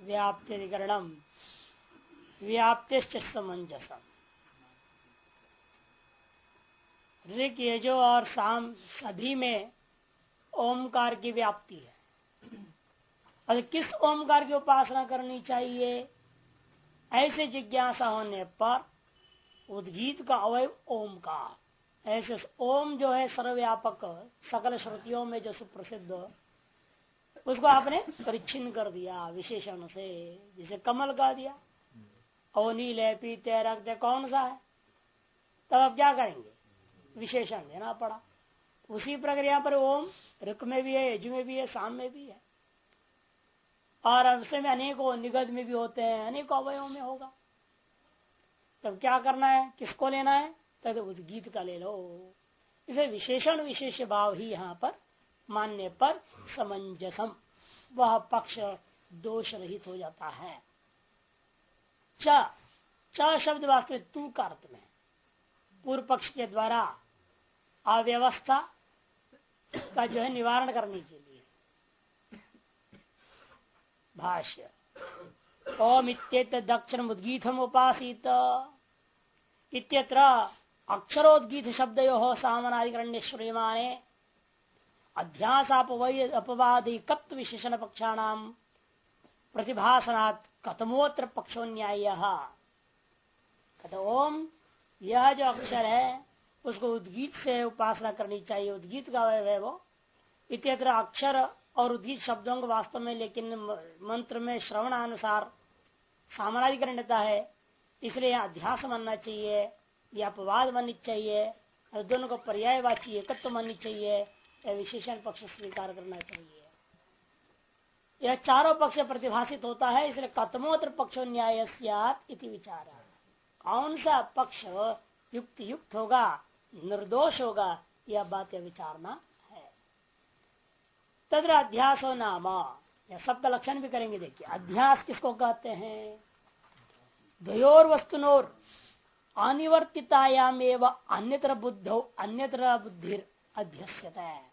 व्याप्तिकरणम व्याप्तिश्च समंजसम। ऋक यजो और साम सभी में ओमकार की व्याप्ति है। और किस ओमकार की उपासना करनी चाहिए? ऐसे जिज्ञासा होने पर उद्गीत का अवयव ओमकार, ऐसे ओम जो है सर्वव्यापक सकल श्रुतियों में जो सुप्रसिद्ध, उसको आपने परिच्छिन्न कर दिया विशेषण से। जिसे कमल का दिया, अवनी लेपी तैरक दे, कौन सा है? तब आप क्या करेंगे? विशेषण देना पड़ा। उसी प्रक्रिया पर ओम ऋक में भी है, यजु में भी है, साम में भी है, और अवश्य में अनेकों निगद में भी होते हैं, अनेकों अवयवों में होगा। तब क्या करना है? किसको लेना है? तद उद्गीत का ले लो। इसे विशेषण विशेष भाव ही यहाँ पर मानने पर समंजसम, वह पक्ष दोष रहित हो जाता है। च शब्द वास्तव में तू का अर्थ में पूर्व पक्ष के द्वारा अव्यवस्था का जो है निवारण करने के लिए। भाष्य ओम इत्येत दक्षिण उद्गीतम उपासित इत्यत्र अक्षरोद्गीत शब्दयोः सामनाधिकरण्य श्रूयमाणे अध्यासापवादिकत्व विशेषण पक्षाणाम प्रतिभासनात् कथमोत्र पक्षो न्यायः। ओम यह जो अक्षर है उसको उद्गीत से उपासना करनी चाहिए, उद्गीत का है वो। इत्यत्र अक्षर और उद्गीत शब्दों को वास्तव में लेकिन मंत्र में श्रवणानुसार सामनाधिकरण रहता है, इसलिए अध्यास मानना चाहिए या अपवाद माननी चाहिए, और दोनों को पर्यायवाची एकत्व माननी चाहिए या विशेषण पक्ष स्वीकार करना चाहिए। यह चारों पक्ष प्रतिभाषित होता है, इसलिए कथमोत्र पक्षो न्याय इति विचार। कौन सा पक्ष युक्त होगा, निर्दोष होगा, यह बात विचारना है। तद्र अध्यासो नाम, यह सबका लक्षण भी करेंगे। देखिए अध्यास किसको कहते हैं? द्वयोर वस्तुनोर अनिवर्तितायाम एवं अन्यत्र बुद्धौ अन्यत्र बुद्धिर अध्यस्यते है।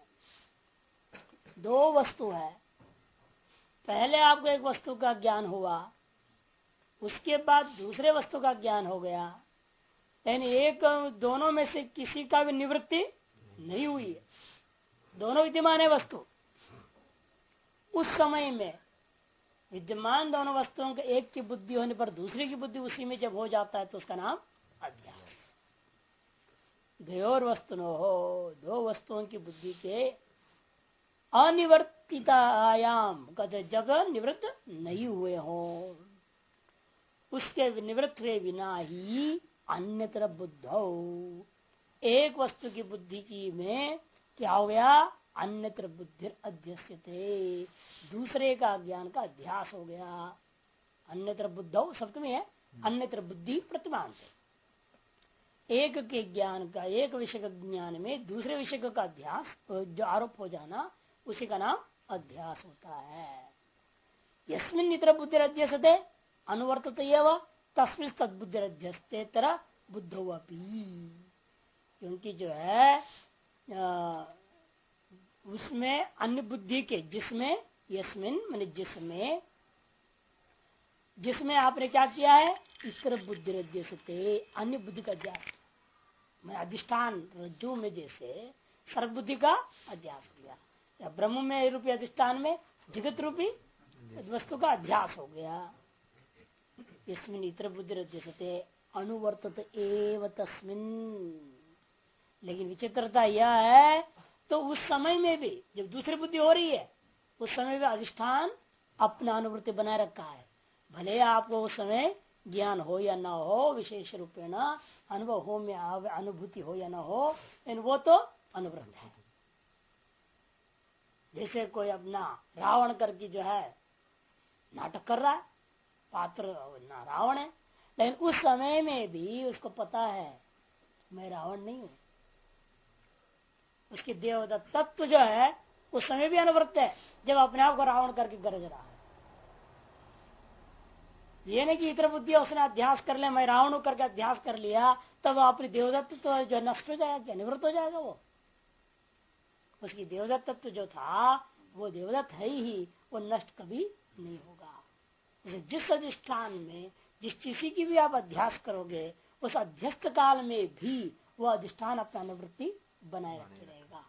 दो वस्तु है, पहले आपको एक वस्तु का ज्ञान हुआ, उसके बाद दूसरे वस्तु का ज्ञान हो गया, यानी एक दोनों में से किसी का भी निवृत्ति नहीं हुई है, दोनों विद्यमान है वस्तु। उस समय में विद्यमान दोनों वस्तुओं के एक की बुद्धि होने पर दूसरे की बुद्धि उसी में जब हो जाता है तो उसका नाम अध्यास। द्वयोर वस्तुनो हो, दो वस्तुओं की बुद्धि के अनिवर्तितायाम कहते जब निवृत्त नहीं हुए हो, उसके निवृत्त हुए बिना ही अन्यत्र बुद्धौ, एक वस्तु की बुद्धि की में क्या हो गया? अन्यत्र बुद्धि अध्यस्यते, दूसरे का ज्ञान का अध्यास हो गया। अन्यत्र बुद्धौ सप्तमी है, अन्यत्र बुद्धि प्रतिमान है। एक के ज्ञान का, एक विषय का ज्ञान में दूसरे विषय का अध्यास जो आरोप हो जाना, उसी का नाम अध्यास होता है। यस्मिन् इतर बुद्धि अध्यस्यते अनुवर्तते एव तस्मिन् तद्बुद्धि अध्यस्ते तरह बुद्धौ अपि। क्योंकि जो है उसमें अन्य बुद्धि के, जिसमें यस्मिन माने जिसमें आपने क्या किया है? इतर बुद्धि अध्यस्यते, अन्य बुद्धि का अध्यास। मैं अधिष्ठान रज्जु में जैसे सर्वबुद्धि का अध्यास किया, या ब्रह्म में रूपी अधिष्ठान में जगत रूपी वस्तु का अध्यास हो गया। इसमें इतर बुद्धि अध्यस्यते अनुवर्तत एव तस्मिन्। लेकिन विचित्रता यह है, तो उस समय में भी जब दूसरी बुद्धि हो रही है, उस समय भी अधिष्ठान अपना अनुवृत्ति बनाए रखा है। भले आपको उस समय ज्ञान हो या ना हो, विशेष रूपेण अनुभव हो में अनुभूति हो या ना हो, लेकिन वो तो अनुवृत्त है। जैसे कोई अपना रावण करके जो है नाटक कर रहा है, पात्र ना रावण है, लेकिन उस समय में भी उसको पता है मैं रावण नहीं हूं। उसकी देवदत्त तत्व जो है उस समय भी अनुवृत्त है, जब अपने आप को रावण करके गरज रहा है। ये नहीं कि इतर बुद्धि उसने अध्यास कर लिया, मैं रावण हूं करके अध्यास कर लिया, तब अपनी देवदत्त तो जो नष्ट हो जाएगा, क्या निवृत्त हो जाएगा वो। उसकी देवदत्त तत्व जो था वो देवदत्त है ही, वो नष्ट कभी नहीं होगा। जिस अधिष्ठान में जिस किसी की भी आप अध्यास करोगे उस अध्यस्त काल में भी वह अधिष्ठान अपना अनुवृत्ति बनाए रखे रहेगा,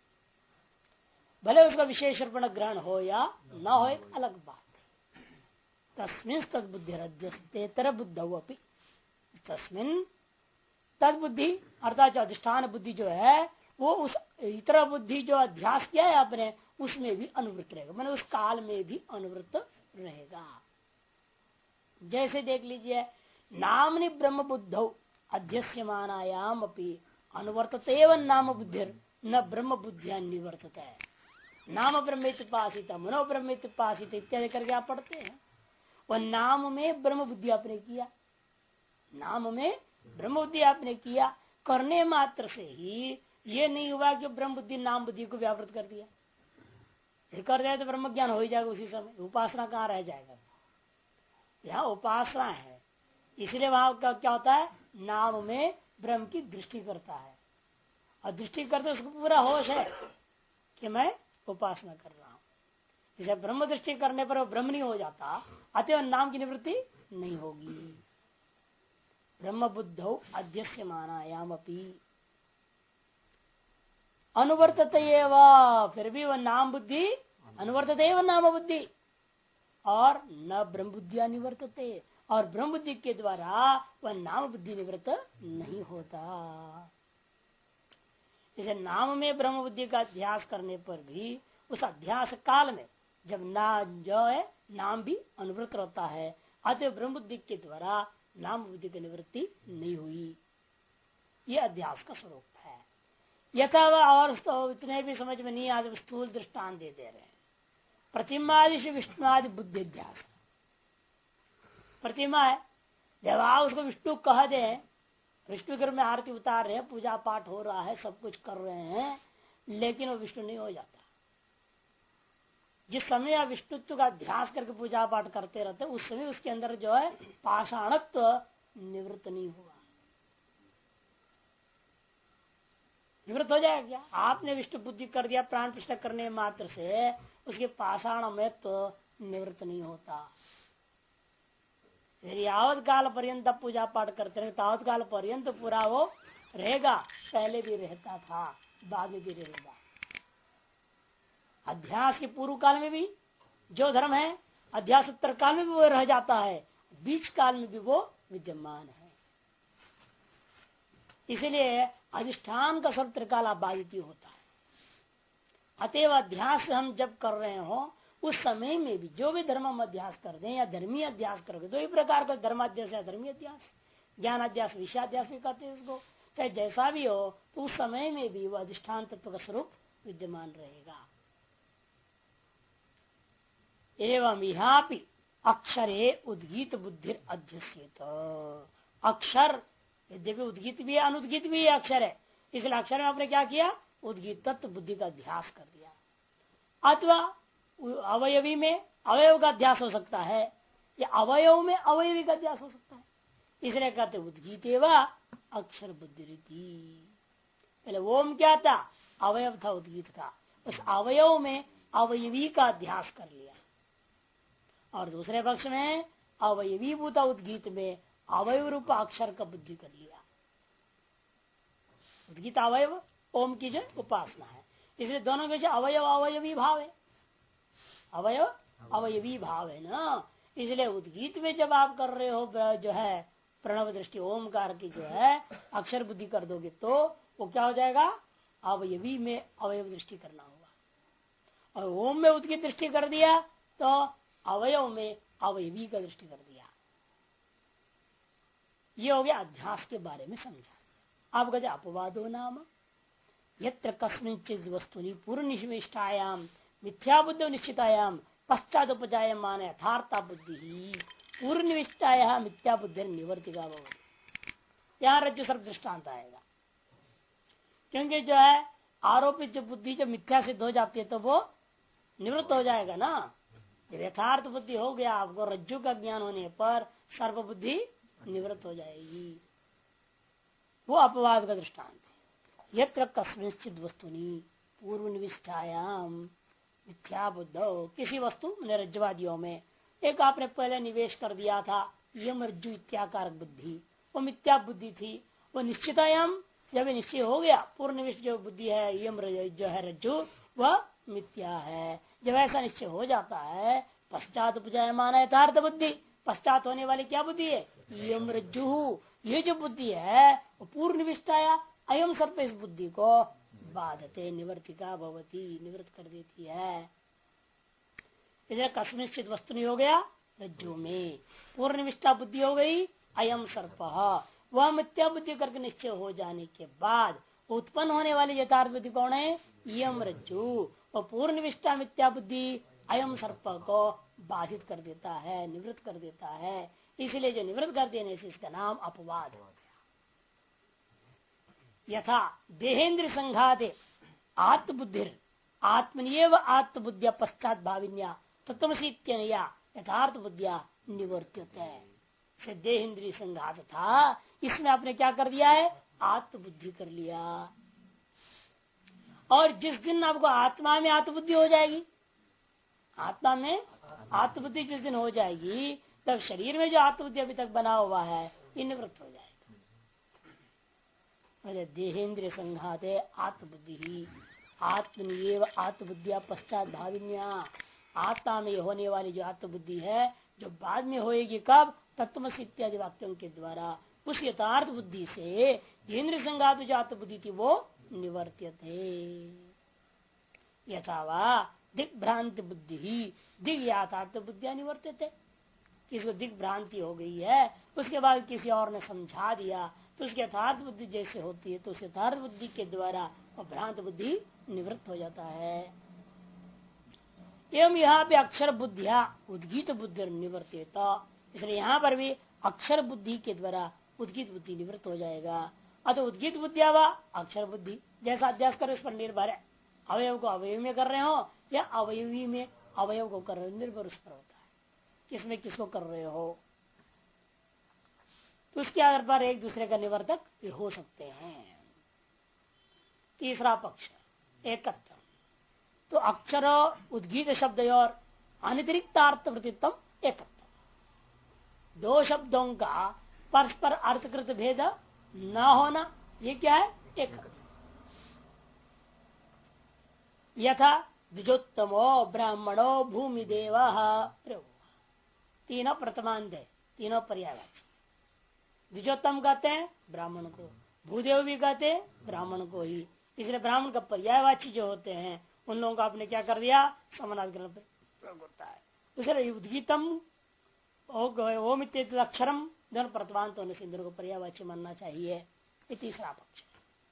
भले उसका विशेष अर्पण ग्रहण हो या न हो, एक अलग बात है। तस्मिन तद बुद्धि अध्यस्तेतर बुद्धि, तस्मिन तद बुद्धि अर्थात जो अधिष्ठान बुद्धि जो है वो उस इतर बुद्धि जो अध्यास किया है आपने उसमें भी अनुवृत्त रहेगा, मैंने उस काल में भी अनुवृत्त रहेगा। जैसे देख लीजिए, नामनि ब्रह्म बुद्धौ अध्यस्यमानायाम अपि अनुवर्तते एवं नाम बुद्धिर न ब्रह्म बुद्धिया निवर्तते है। नाम ब्रह्मेत्युपासित मनो ब्रह्मेत्युपासित इत्यादि करके आप पढ़ते हैं। वह नाम में ब्रह्म बुद्धि आपने किया, नाम में ब्रह्म बुद्धि आपने किया, करने मात्र से ही ये नहीं हुआ कि ब्रह्म बुद्धि नाम बुद्धि को व्यावृत कर दिया, फिर कर दिया तो ब्रह्म ज्ञान हो ही जाएगा उसी समय, उपासना कहाँ रह जाएगा। यहाँ उपासना है इसलिए वहां का क्या होता है, नाम में ब्रह्म की दृष्टि करता है और दृष्टि करते उसको पूरा होश है कि मैं उपासना कर रहा हूं। जैसे ब्रह्म दृष्टि करने पर वो ब्रह्म नहीं हो जाता, अतः नाम की निवृत्ति नहीं होगी। ब्रह्म बुद्धौ अध्यस्यमानायाम अपि अनुवर्तते एव, फिर भी वह नाम बुद्धि अनुवर्तते एव नाम बुद्धि और न ब्रह्म बुद्धिया निवर्तते, और ब्रह्म बुद्धि के द्वारा वह नाम बुद्धि निवृत्त नहीं होता। जैसे नाम में ब्रह्म बुद्धि का अध्यास करने पर भी उस अध्यास काल में जब जो है नाम भी अनुवृत्त होता है, अतः ब्रह्म बुद्धि के द्वारा नाम बुद्धि की निवृत्ति नहीं हुई। ये अध्यास का स्वरूप है। यथा और तो इतने भी समझ में नहीं आते, स्थूल दृष्टांत दे रहे हैं। प्रतिमादि से विष्णुआदि बुद्धि अध्यास, प्रतिमा है, जब आप उसको विष्णु कह दे, विष्णु घर में आरती उतार रहे हैं, पूजा पाठ हो रहा है, सब कुछ कर रहे हैं, लेकिन वो विष्णु नहीं हो जाता। जिस समय आप विष्णुत्व का अध्यास करके पूजा पाठ करते रहते उस समय उसके अंदर जो है पाषाणत्व निवृत्त नहीं हुआ। निवृत्त हो जाएगा क्या? आपने विष्णु बुद्धि कर दिया, प्राण प्रतिष्ठा करने मात्र से उसके पाषाण में तो निवृत्त नहीं होता। यावत काल पर्यंत पूजा पाठ करते रहे तावत काल पर्यंत पूरा वो रहेगा, पहले भी रहता था, बाद में भी रहेगा। अध्यास के पूर्व काल में भी जो धर्म है, अध्यास उत्तर काल में भी वो रह जाता है, बीच काल में भी वो विद्यमान है। इसलिए अधिष्ठान का सब त्रिकाल बाधित होता है। अतएव अध्यास हम जब कर रहे हो उस समय में भी जो भी धर्म हम अध्यास कर दें या धर्मीय अध्यास करोगे, दो ही प्रकार का धर्माध्यास या धर्मीय अध्यास, ज्ञानाध्यास विषयाध्यास भी कहते हैं इसको, चाहे जैसा भी हो तो उस समय में भी वह अधिष्ठान तत्व का स्वरूप विद्यमान रहेगा। एवं यहाँ अक्षरे उद्गीत बुद्धि अध्यस्येत, अक्षर यद्यपि उद्गीत भी है अनुद्गीत भी है, अक्षर है, इसलिए अक्षर में आपने क्या किया, उद्गीत तत्व बुद्धि का अध्यास कर दिया। अथवा अवयवी में अवयव का अध्यास हो सकता है या अवयव में अवयवी का अध्यास हो सकता है, इसलिए कहते उद्गीत एवं अक्षर बुद्धि रीति। पहले ओम क्या था, अवयव था उद्गीत का, उस अवयव में अवयवी का अध्यास कर लिया, और दूसरे पक्ष में अवयवी भूता उद्गीत में अवयव रूप अक्षर का बुद्धि कर लिया। उद्गीत अवयव ओम की जो उपासना है, इसलिए दोनों के जो अवयव अवयवी भाव है, अवयव अवयवी भाव है ना, इसलिए उद्गीत में जब आप कर रहे हो जो है प्रणव दृष्टि ओमकार की जो है अक्षर बुद्धि कर दोगे तो वो क्या हो जाएगा, अवयवी में अवयव दृष्टि करना होगा, और ओम में उद्गीत दृष्टि कर दिया तो अवयव में अवयवी का दृष्टि कर दिया। ये हो गया अध्यास के बारे में समझा। आप कहते अपवादो नाम यत्र कस्मिंचित् वस्तुनि पूर्व निष्ठायाम मिथ्या बुद्धि निश्चितायाम पश्चात उपजाय मान यथार्था बुद्धि ही पूर्व निष्ठाया मिथ्या बुद्धि निवर्तिका भवति। यहाँ रज्जु सर्प दृष्टांत आएगा, क्योंकि जो है आरोपित जो बुद्धि जब मिथ्या सिद्ध हो जाती है तो वो निवृत्त हो जाएगा ना। जब यथार्थ बुद्धि हो गया आपको, रज्जु का ज्ञान होने पर सर्प बुद्धि निवृत्त हो जाएगी। वो अपवाद का दृष्टांत है। यत्र कस्मिंश्चित् वस्तुनि पूर्व निविष्ठायाम मिथ्या बुद्धौ, किसी वस्तु रज्जुवादियों में एक आपने पहले निवेश कर दिया था यम रज्जु इत्याकारक बुद्धि, वो मिथ्या बुद्धि थी, वो निश्चितायाम जब निश्चय हो गया पूर्ण निविष्ट जो बुद्धि है यम जो है रज्जु वह मिथ्या है। जब ऐसा निश्चय हो जाता है पश्चात उपजायमान यथार्थ बुद्धि, पश्चात होने वाली क्या बुद्धि है यम रज्जु, ये जो बुद्धि है वो पूर्ण निविष्टाया अयम सर्प इस बुद्धि को बाधते निवर्तिका भवती, निवृत्त कर देती है। इधर कस्मिश्चित वस्तु नहीं हो गया रज्जु में पूर्ण निविष्टा बुद्धि हो गई अयम सर्प, वह मिथ्या बुद्धि करके निश्चय हो जाने के बाद उत्पन्न होने वाली यथार्थ बुद्धि कौन है यम रज्जु, और पूर्ण निविष्टा मिथ्या बुद्धि अयम सर्प को बाधित कर देता है, निवृत्त कर देता है। इसलिए जो निवृत्त कर देने से इसका नाम अपवाद हो गया। यथा देहेन्द्र संघाते आत्मबुद्धि आत्मनियव आत्मबुद्धिया पश्चात भाविन्या तत्वसीत्यनया यथार्थ बुद्धिया निवर्त्यते। देहेन्द्रीय संघात था, इसमें आपने क्या कर दिया है आत्मबुद्धि कर लिया, और जिस दिन आपको आत्मा में आत्मबुद्धि हो जाएगी, आत्मा में आत्मबुद्धि जिस दिन हो जाएगी तब शरीर में जो आत्मबुद्धि अभी तक बना हुआ है ये निवृत्त हो जाएगा। देहेन्द्रिय संघाते आत्मबुद्धि ही आत्मनियेव आत्मबुद्धिया पश्चात भाविन्या, आत्मा में होने वाली जो आत्मबुद्धि है जो बाद में होएगी कब तत्वमसि इत्यादि वाक्यों के द्वारा, उस यथार्थ बुद्धि से इंद्रिय संघात जो आत्मबुद्धि थी वो निवर्त्यते। यथावा दिग्भ्रांत बुद्धि ही दिग याथार्थ बुद्धिया निवर्त्यते, किसको दिग्भ्रांति हो गई है उसके बाद किसी और ने समझा दिया तो उसकी यथार्थ बुद्धि जैसे होती है तो उस यथार्थ बुद्धि के द्वारा और भ्रांत बुद्धि निवृत्त हो जाता है। एवं यहाँ पे अक्षर बुद्धिया उद्गीत बुद्धि निवर्त्यता, इसलिए यहाँ पर भी अक्षर बुद्धि के द्वारा उद्गीत बुद्धि निवृत्त हो जाएगा। अतः उद्गीत बुद्धिया व अक्षर बुद्धि जैसा अध्यास करो इस पर निर्भर है, अवयव को अवयव में कर रहे हो या अवयवी में अवयव को कर रहे हो, निर्भर उस पर होता है किसमें किसको कर रहे हो, तो उसके आधार पर एक दूसरे का निवर्तक हो सकते हैं। तीसरा पक्ष एकत्र, तो अक्षर उद्गीत शब्द और अनितिरिक्तार्थ प्रतित्व एकत्र, दो शब्दों का परस्पर अर्थकृत भेद न होना, ये क्या है एकत्र। यथा द्विजोत्तमो ब्राह्मणो भूमि देव, तीनों प्रथमांत है, तीनों पर्यायवाची। द्विजोत्तम कहते हैं ब्राह्मण को, भूदेव भी कहते हैं ब्राह्मण को ही, इसलिए ब्राह्मण का पर्यायवाची जो होते हैं उन लोगों का आपने क्या कर दिया समानाधिकरण प्रयोग होता है। दूसरे उद्गीतम ओमित अक्षरम दोनों प्रथमांत होने से इंद्र को पर्यायवाची मानना चाहिए। ये तीसरा पक्ष।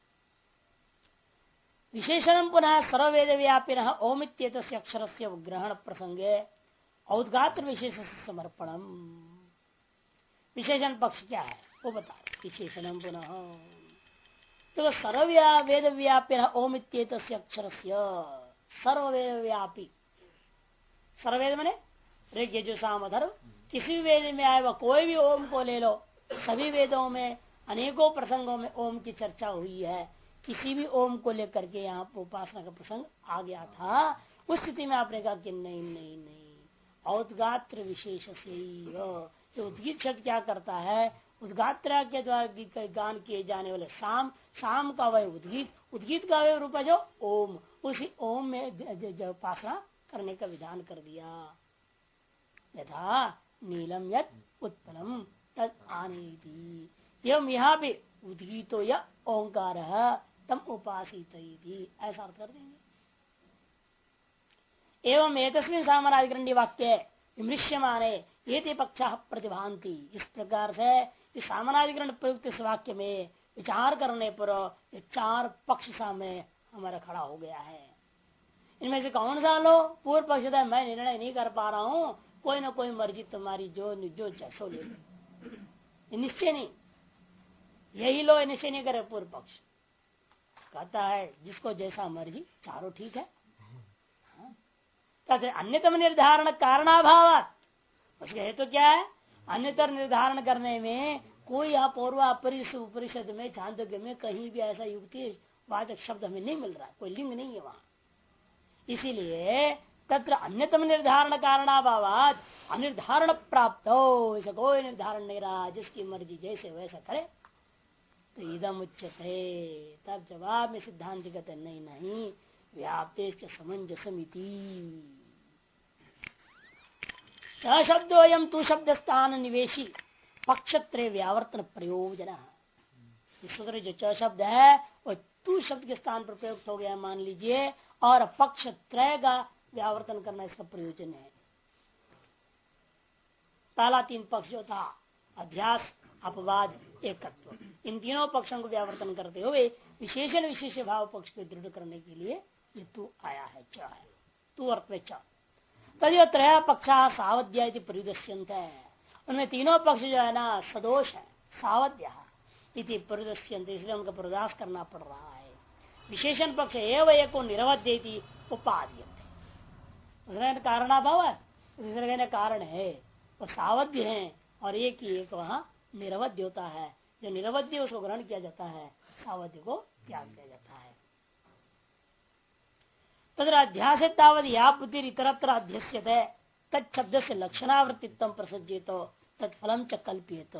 विशेषण पुनः सर्ववेद व्यापिन ओमित्येत अक्षर से ग्रहण प्रसंगे औद्गात्र विशेष समर्पणम। विशेषण पक्ष क्या है वो बता रहे। विशेषण पुनः तो सर्ववेद व्यापिन ओमित्येत अक्षर से सर्ववेद व्यापी, सर्ववेद मने ऋग यजुः साम अथर्व, किसी भी वेद में आए वह कोई भी ओम को ले लो, सभी वेदों में अनेकों प्रसंगों में ओम की चर्चा हुई है। किसी भी ओम को लेकर के यहाँ उपासना का प्रसंग आ गया था, उस स्थिति में आपने कहा कि नहीं नहीं नहीं, औद्गात्र विशेष से उद्गीत शब्द क्या करता है, उद्गात्र के द्वारा गान किए जाने वाले साम, साम का वह उद्गीत, उद्गीत का वह रूप है जो ओम, उसी ओम में उपासना करने का विधान कर दिया। यथा नीलम यत उत्पलम तद आनेति, एवं यहाँ पे उद्गीतो या ओंकार तम उपासित, ऐसा अर्थ कर देंगे। एवं एतस्मिन् सामनाधिकरण्य वाक्य विमृश्यमाने एते पक्षाः प्रतिभान्ति, इस प्रकार से इस सामनाधिकरण प्रयुक्त इस वाक्य में विचार करने पर ये चार पक्ष सामने हमारा खड़ा हो गया है। इनमें से कौन सा लो, पूर्व पक्ष है मैं निर्णय नहीं कर पा रहा हूँ, कोई ना कोई मर्जी तुम्हारी जो जो सो ले लो, निश्चय नहीं, यही लो निश्चय नहीं करे। पूर्व पक्ष कहता है जिसको जैसा मर्जी, चारों ठीक है। अन्यतम निर्धारण कारणाभाव, उसके हेतु क्या है, अन्यतर निर्धारण करने में कोई यहाँ पूर्व उपनिषद में छांदोग्य में कहीं भी ऐसा युक्ति वाचक शब्द हमें नहीं मिल रहा, कोई लिंग नहीं है वहां। इसीलिए तत्र अन्यतम निर्धारण कारणाभावात अनिर्धारण प्राप्त हो, इसे कोई निर्धारण नहीं रहा, जिसकी मर्जी जैसे वैसा करे तो इदम उच्यते। तब जवाब में सिद्धांत कहते नहीं नहीं, व्याप्ते समंजसमिति शब्दोयम तू शब्द स्थान निवेशी पक्षत्रय व्यावर्तन प्रयोजन। सूत्र जो च शब्द है वो तू शब्द के स्थान पर प्रयुक्त हो गया मान लीजिए, और पक्ष त्रय का व्यावर्तन करना इसका प्रयोजन है। पहला तीन पक्ष जो था अध्यास अपवाद एकत्व, इन तीनों पक्षों को व्यावर्तन करते हुए विशेषण विशेष भाव पक्ष को दृढ़ करने के लिए ये तू आया है, च है, तू अर्थ में च। तथा त्रय पक्षा सावध्या परिदस्यंत है, उनमें तीनों पक्ष जो है ना सदोष है, सावध्या इति परिदस्यंत, इसलिए उनका प्रदास करना पड़ रहा है। विशेषण पक्ष एवं एक निरवध्य उपाद्यते, कारणाभाव है, दूसरे कारण है, वो सावध्य है और एक ही एक वहाँ निरवध्य होता है। जो निरवध्य उसको ग्रहण किया जाता है, सावध्य को त्याग किया जाता है। तथा अध्यास तावत या बुद्धि इतरत्र अध्यस्यते तत्शब्द से लक्षणावृत्तित्व प्रसज्जित तत्फलम च कल्पित।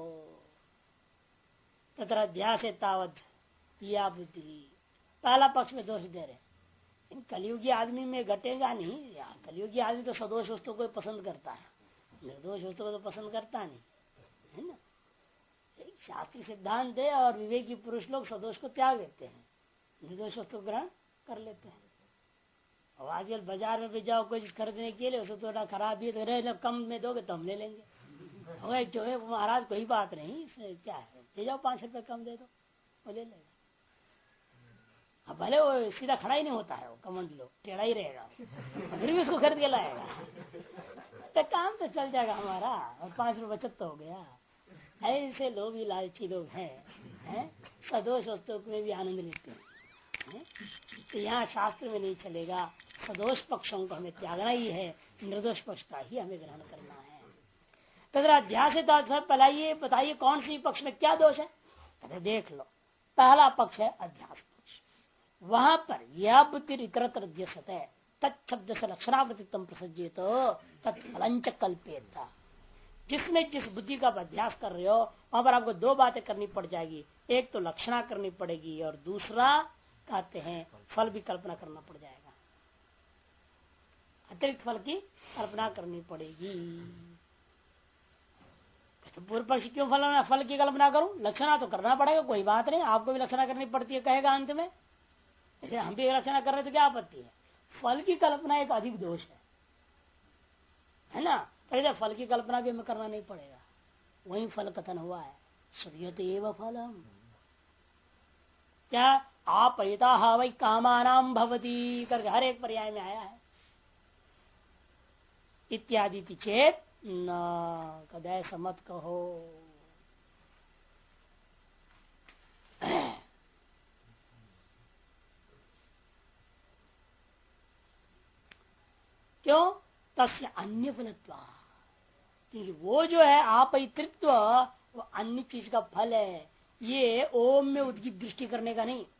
तथा अध्यास तावत या बुद्धि, पहला पक्ष में दोष दे रहे, इन कलियुगी आदमी में घटेगा नहीं यार। कलियुगी आदमी तो सदोष वस्तु को पसंद करता है, निर्दोष वस्तु को तो पसंद करता नहीं है ना। शास्त्र सिद्धांत है और विवेकी पुरुष लोग सदोष को त्याग देते हैं, निर्दोष वस्तु ग्रहण कर लेते हैं। और आजकल बाजार में भी जाओ कोई चीज खरीदने के लिए, उसे थोड़ा खराब भी तो रहे, कम में दोगे तो हम ले लेंगे। जो है महाराज कोई बात नहीं, क्या है ले जाओ 5 रुपए कम दे दो, वो ले लेगा। अब भले वो सीधा खड़ा ही नहीं होता है, वो कमंड लोग टेढ़ा ही रहेगा, फिर भी उसको खरीद के लाएगा, तो काम तो चल जाएगा हमारा और 5 रुपए बचत तो हो गया। ऐसे लोग भी लालची लोग हैं, सदोष वस्तु में भी आनंद लेते हैं। तो यहाँ शास्त्र में नहीं चलेगा, सदोष पक्षों को हमें त्यागना ही है, निर्दोष पक्ष का ही हमें ग्रहण करना है। तथा अध्यास पलाइए बताइए कौन सी पक्ष में क्या दोष है। अरे देख लो, पहला पक्ष है अध्यास पक्ष, वहां पर यह बुद्धि इतरत्र अध्यस्त है तत्शब्द से लक्षणावृत्तित्व प्रसज्जित तत्फलंच कल्पित। जिसमें जिस बुद्धि का अभ्यास कर रहे हो वहां पर आपको दो बातें करनी पड़ जाएगी, एक तो लक्षणा करनी पड़ेगी और दूसरा कहते हैं फल भी कल्पना करना पड़ जाएगा, अतिरिक्त फल की कल्पना करनी पड़ेगी। तो पूर्व पक्ष क्यों फल की कल्पना करूं, लक्षणा तो करना पड़ेगा, कोई बात नहीं, आपको भी लक्षणा करनी पड़ती है कहेगा अंत में। जैसे हम भी लक्षणा कर रहे तो क्या आपत्ति है, फल की कल्पना एक अधिक दोष है ना। तो फल की कल्पना भी हमें करना नहीं पड़ेगा, वही फल कथन हुआ है, श्रूयते एव फलम। क्या आप वै कामानाम भवती करके हर एक पर्याय में आया है, इत्यादि चेत न कदय समत कहो। क्यों, तस्य अन्य फलत्वा, क्योंकि वो जो है आपैतृत्व वो अन्य चीज का फल है, ये ओम में उद्गीत दृष्टि करने का नहीं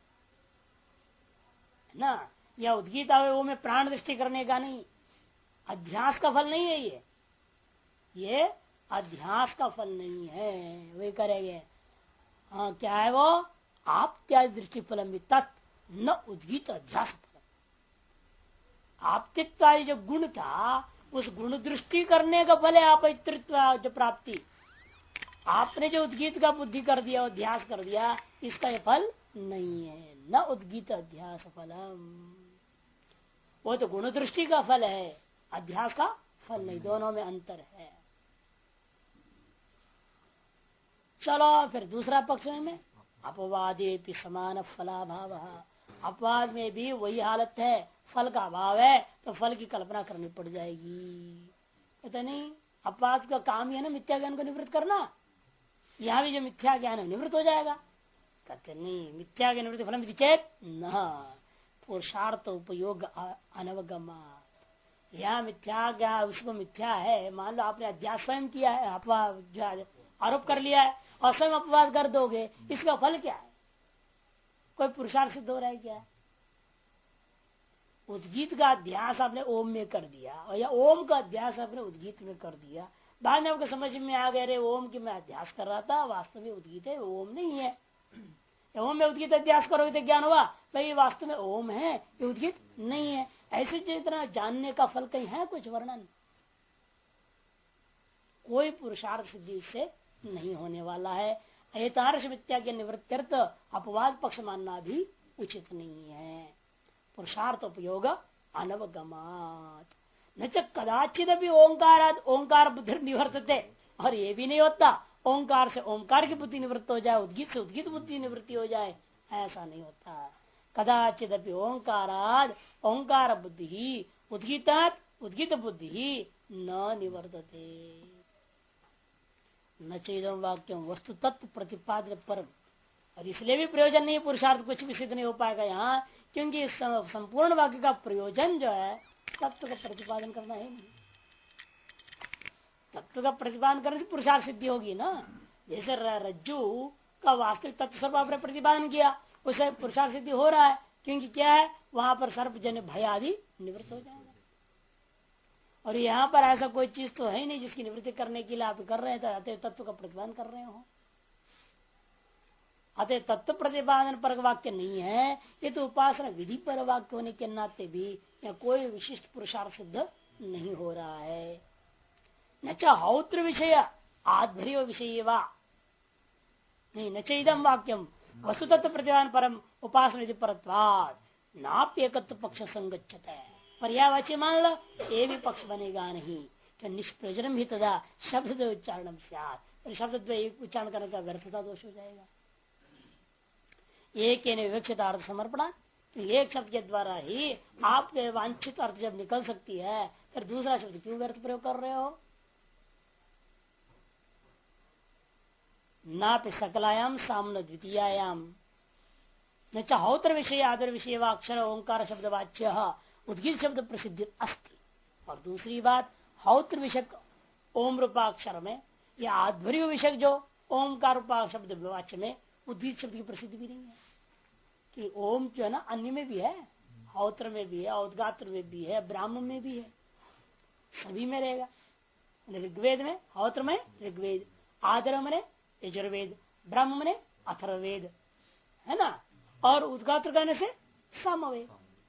ना, या उद्गीत आवे ओम में प्राण दृष्टि करने का नहीं, अध्यास का फल नहीं है ये अध्यास का फल नहीं है, वही करेंगे। हाँ क्या है वो, आप क्या दृष्टि फलम भी तत् न उद्गीत अध्यास फल। आपके जो गुण था उस गुण दृष्टि करने का फल है आपैतृत्व जो प्राप्ति। आपने जो उद्गीत का बुद्धि कर दिया, अध्यास कर दिया, इसका ये फल नहीं है, न उद्गीत अध्यास फलम। वो तो गुण दृष्टि का फल है, अध्यास का फल नहीं, दोनों में अंतर है। चलो फिर दूसरा पक्ष में अपवादे भी समान फलाभाव, अपवाद में भी वही हालत है, फल का अभाव है तो फल की कल्पना करनी पड़ जाएगी। पता नहीं, अपवाद का काम ही है ना मिथ्या ज्ञान को निवृत्त करना, यहाँ भी जो मिथ्या ज्ञान है निवृत्त हो जाएगा। कहते नहीं, मिथ्या ज्ञान निवृत्ति फलम चेत न पुरुषार्थ उपयोग अनवगमा। यहाँ मिथ्या ज्ञान उसको मिथ्या है, मान लो आपने अध्यास स्वयं किया है, अपवाद आरोप कर लिया है और स्वयं अपवाद कर दोगे, इसका फल क्या है, कोई पुरुषार्थ सिद्ध हो रहा है क्या? उद्गीत का अध्यास आपने ओम में कर दिया और या ओम का अध्यास आपने उद्गीत में कर दिया, बाद में आपको समझ में आ गया रे ओम की मैं अध्यास कर रहा था, वास्तव में उद्गीत है, ओम नहीं है। ओम में उद्गीत अध्यास करोगे तो ज्ञान हुआ भाई वास्तव में ओम है, ये उद्गीत नहीं है। ऐसे जितना जानने का फल कहीं है कुछ वर्णन? कोई पुरुषार्थ सिद्धि से नहीं होने वाला है। एतार्श विद्या के निवृत्त्यर्थ अपवाद पक्ष मानना भी उचित नहीं है। पुरुषार्थ उपयोग अनवगमात न च कदाचित भी ओंकाराद ओंकार बुद्धि निवर्तते, और ये भी नहीं होता ओंकार से ओंकार की बुद्धि निवृत्त हो जाए, उद्गीत से उद्गीत बुद्धि निवृत्ति हो जाए, ऐसा नहीं होता। कदाचित भी ओंकाराद ओंकार बुद्धि उद्गीतात उद्गीत बुद्धि न निवर्तते। न चेदम वाक्यम वस्तु तत्व प्रतिपाद्य परम, और इसलिए भी प्रयोजन नहीं, पुरुषार्थ कुछ भी सिद्ध नहीं हो पाएगा यहाँ, क्योंकि संपूर्ण वाक्य का प्रयोजन जो है तत्व का प्रतिपादन करना है नहीं। तत्व का प्रतिपादन करने से पुरुषार्थ सिद्धि होगी ना। जैसे रज्जु का वास्तविक तत्व स्वरूप आपने प्रतिपादन किया, उससे पुरुषार्थ सिद्धि हो रहा है, क्योंकि क्या है वहां पर सर्पजन्य भय आदि निवृत्त हो जाएगा। और यहाँ पर ऐसा कोई चीज तो है ही नहीं जिसकी निवृत्ति करने के लिए आप कर रहे हैं, तो अतः तत्व का प्रतिपादन कर रहे हो। अतः तत्व प्रतिपादन पर वाक्य नहीं है, ये तो उपासना विधि पर वाक्य होने के नाते भी या कोई विशिष्ट पुरुषार्थ सिद्ध नहीं हो रहा है। न च हौत्र विषय आध्वर्य विषय वा नहीं, न चेदम वाक्यम वस्तु तत्व प्रतिपादन परम उपासना विधि परत्वाद नाप्यकत्व पक्ष संगच्छत है। पर्यावाची मान लो ये भी पक्ष बनेगा नहीं, तो निष्प्रयोजन ही तदा शब्द उच्चारण शब्द उच्चारण करने का व्यर्थता दोष हो जाएगा। एक विवक्षित अर्थ समर्पणा, तो एक शब्द के द्वारा ही आपके वांछित अर्थ जब निकल सकती है, फिर दूसरा शब्द क्यों व्यर्थ प्रयोग कर रहे हो? ना सकलायाम सामने द्वितीयायाम न चौत्र विषय आदर विषय व अक्षर ओंकार शब्द वाच्य उद्गीत शब्द प्रसिद्धि अस्ति। और दूसरी बात, हौत्र विषय ओम रूपाक्षर में या आध्वर्य विषय जो ओमकार रूपा शब्द वाच्य में उद्गीत शब्द की प्रसिद्धि भी नहीं है। कि ओम जो है ना अन्य में भी है, हौत्र में भी है, उद्गात्र में भी है, ब्राह्मण में भी है, सभी में रहेगा। ऋग्वेद में हौत्र में ऋग्वेद, आदर में यजुर्वेद, ब्रह्म में अथर्ववेद है ना, और उद्गात्र कहने से सामवेद।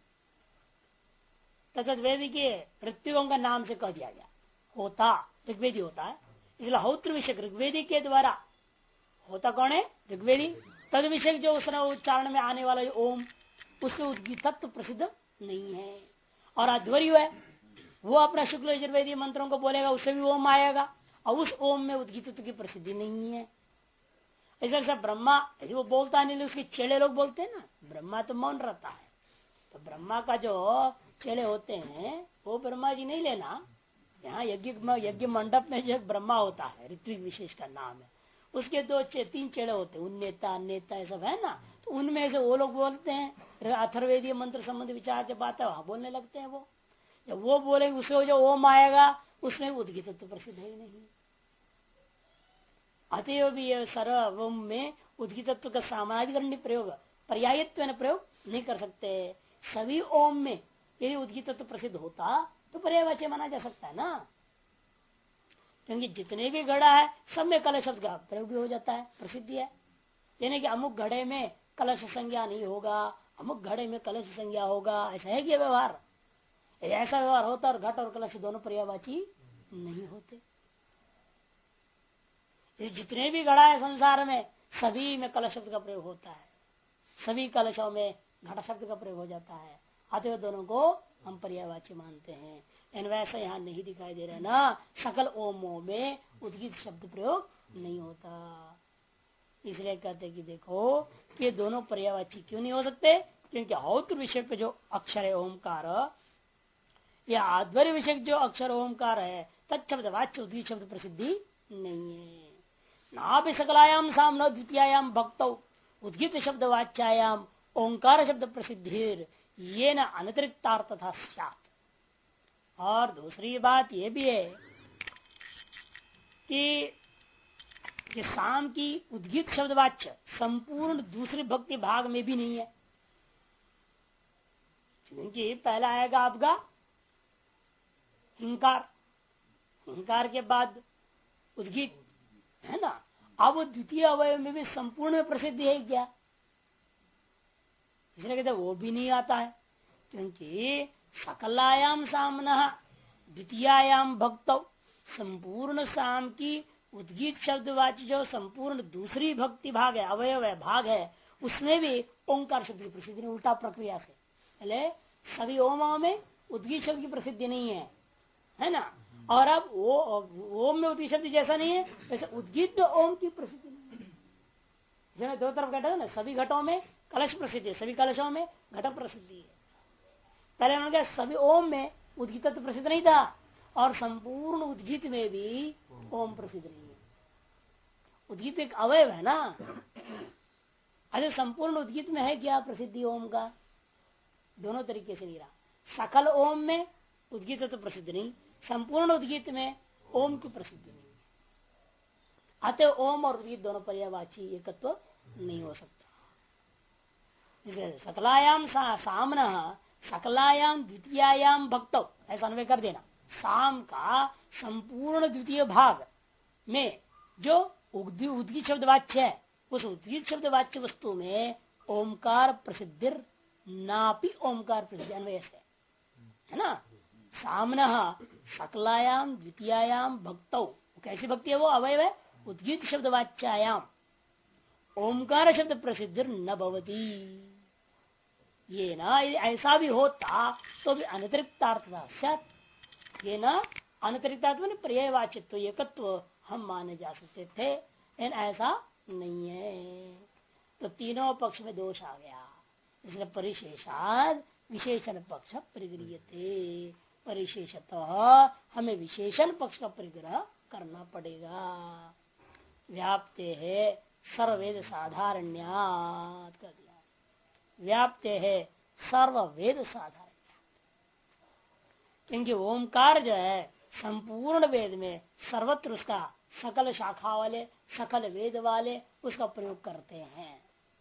तथा वेद के ऋत्विकों का नाम से कह दिया गया, होता ऋग्वेदी होता है, इसलिए हौत्र विषय ऋग्वेदी के द्वारा होता कौन है? ऋग्वेदी। तद विषय जो उस उच्चारण में आने वाला ओम, उसमें उद्गीत तत्व प्रसिद्ध नहीं है। और अध्वर्य है, वो अपना शुक्ल यजुर्वेदी मंत्रों को बोलेगा, उससे भी ओम आएगा, और उस ओम में उद्गीत तत्व की प्रसिद्धि नहीं है। ऐसा ब्रह्मा यदि वो बोलता नहीं, उसके चेले लोग बोलते हैं ना, ब्रह्मा तो मौन रहता है, तो ब्रह्मा का जो चेले होते हैं वो ब्रह्मा जी नहीं लेना। यहाँ यज्ञ मंडप में जो ब्रह्मा होता है, ऋत्विक विशेष का नाम है, उसके दो तीन चेड़े होते हैं, उन्नेता अन्नेता सब है ना, तो उनमें से वो लोग बोलते हैं अथर्वेदीय मंत्र संबंध विचार जब आता है वहां बोलने लगते हैं। वो जब वो बोलेंगे उससे जो ओम आएगा उसमें उद्गीत तो प्रसिद्ध है ही नहीं। अतएव भी सर्वम में उद्गीत तत्व का सामानाधिकरण प्रयोग पर्यायत्व प्रयोग नहीं कर सकते। सभी ओम में यदि उद्गीत तत्व प्रसिद्ध होता तो पर्यायवाच्य माना जा सकता है ना, क्योंकि जितने भी घड़ा है सब में कलश शब्द का प्रयोग भी हो जाता है, प्रसिद्धि है। यानी कि अमुक घड़े में कलश संज्ञा नहीं होगा, अमुक घड़े में कलश संज्ञा होगा, ऐसा है कि व्यवहार ऐसा व्यवहार होता और घट और कलश दोनों पर्यायवाची नहीं होते। जितने भी घड़ा है संसार में सभी में कलश शब्द का प्रयोग होता है, सभी कलशों में घट शब्द का प्रयोग हो जाता है। अतः दोनों को हम पर्यायवाची मानते हैं। इन वैसा यहाँ नहीं दिखाई दे रहा ना, सकल ओमों में उद्गीत शब्द प्रयोग नहीं होता। इसलिए कहते कि देखो कि दोनों पर्यायवाची क्यों नहीं हो सकते, क्योंकि हौत्र विषय का जो अक्षर है ओमकार या आध्वर्य विषय जो अक्षर ओमकार है तत्शब्द वाच्य उद्गीत शब्द प्रसिद्धि नहीं है। ना भी सकलायाम सामने द्वितीयायाम भक्तौ उद्गीत शब्द वाच्यायाम ओंकार शब्द प्रसिद्धि ये न अनतिरिक्तार्थ था स्यात्। और दूसरी बात यह भी है कि साम की उद्गीत शब्द वाच्य संपूर्ण दूसरे भक्ति भाग में भी नहीं है। क्योंकि पहला आएगा आपका हिंकार, हिंकार के बाद उद्गीत, है ना। अब द्वितीय अवयव में भी संपूर्ण प्रसिद्ध है क्या? इसलिए कहते वो भी नहीं आता है, क्योंकि सकलायाम सामना द्वितीयायाम भक्तौ, संपूर्ण साम की उद्गीत शब्दवाची जो संपूर्ण दूसरी भक्ति भाग है, अवयव है, भाग है, उसमें भी ओंकार शब्द की प्रसिद्धि नहीं, उल्टा प्रक्रिया से। पहले सभी ओमों में उद्गीत शब्द की प्रसिद्धि नहीं है ना। और अब वो ओम में उद्गीत शब्द जैसा नहीं है, वैसे उद्गीत में ओम की प्रसिद्धि नहीं है। जैसे दो तरफ घट है ना, सभी घटों में कलश प्रसिद्धि है, सभी कलशों में घट प्रसिद्धि है। पहले उन्होंने कहा सभी ओम में उद्गीत तो प्रसिद्ध नहीं था, और संपूर्ण उद्गीत में भी ओम प्रसिद्ध नहीं है। उद्गीत एक अवयव है ना। अरे संपूर्ण उद्गीत में है क्या प्रसिद्धि ओम का? दोनों तरीके से नहीं रहा। सकल ओम में उद्गीत तो प्रसिद्ध नहीं, संपूर्ण उद्गीत में ओम की प्रसिद्धि नहीं। अतः ओम और उद्गीत दोनों पर्यायवाची एकत्व नहीं हो सकता। सकलायाम सामना सकलायाम द्वितीयायाम भक्तौ, ऐसा अन्वय कर देना। साम का संपूर्ण द्वितीय भाग में जो उद्गीत शब्द वाच्य है, उस उद्गीत शब्द वाच्य वस्तु में ओमकार प्रसिद्धि नापि ओमकार प्रसिद्धि अन्वय से, है ना। सामना सकलायाम द्वितीयायाम भक्तौ, कैसी भक्ति है वो? अवयव है उद्गीत शब्द वाच्यायाम ओमकार शब्द प्रसिद्धि न भवती। ये ना ऐसा भी होता तो भी अनतिरिक्तार्थ, ये ना अनतिरिक्तार्थ में पर्यायवाचित्व एकत्व हम माने जा सकते थे, लेकिन ऐसा नहीं है। तो तीनों पक्ष में दोष आ गया, इसलिए परिशेषाद विशेषण पक्ष परिगृह्यते। परिशेषतः हमें विशेषण पक्ष का परिग्रह करना पड़ेगा। व्याप्ते है सर्ववेद साधारण्यात कर दिया, व्याप्ते है सर्ववेद साधारण्यात, क्योंकि ओमकार जो है संपूर्ण वेद में सर्वत्र उसका सकल शाखा वाले सकल वेद वाले उसका प्रयोग करते हैं।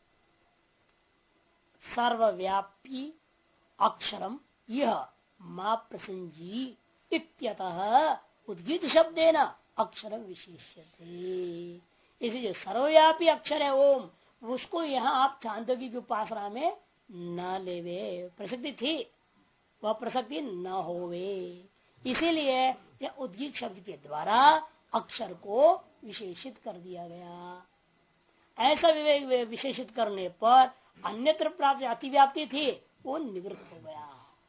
सर्वव्यापी अक्षरम यह मां प्रसंजी इत्यतः उद्गीत शब्देन अक्षर विशेष्यते। इसलिए सर्वव्यापी अक्षर है ओम, उसको यहाँ आप चांदोगी की उपासना में न लेवे। प्रसिद्धि थी, वह प्रसक्ति न होवे, इसीलिए यह उद्गीत शब्द के द्वारा अक्षर को विशेषित कर दिया गया। ऐसा विवेक विशेषित करने पर अन्यत्र प्राप्त अतिव्याप्ति थी, वो निवृत्त हो गया।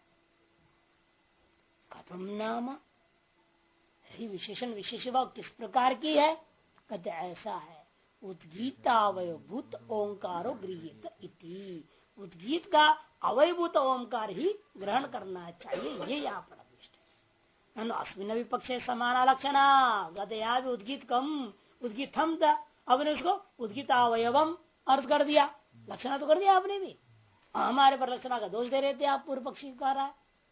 कथम नाम विशेषण विशेष किस प्रकार की है? कहते ऐसा है, उद्गीतावयभूत ओंकारो गृहीत इति, उद्गीत का अवयभूत ओंकार ही ग्रहण करना चाहिए, ये यहाँ पर अभिष्ट है। अस्मिन विपक्ष समान लक्षण गतया भी उद्गीत कम उद्गीत हम था, अब ने उसको उद्गीतावयवम अर्थ कर दिया, लक्षणा तो कर दिया आपने भी। हमारे पर लक्षणा का दोष दे रहे थे आप, पूर्व पक्षी कह रहा है।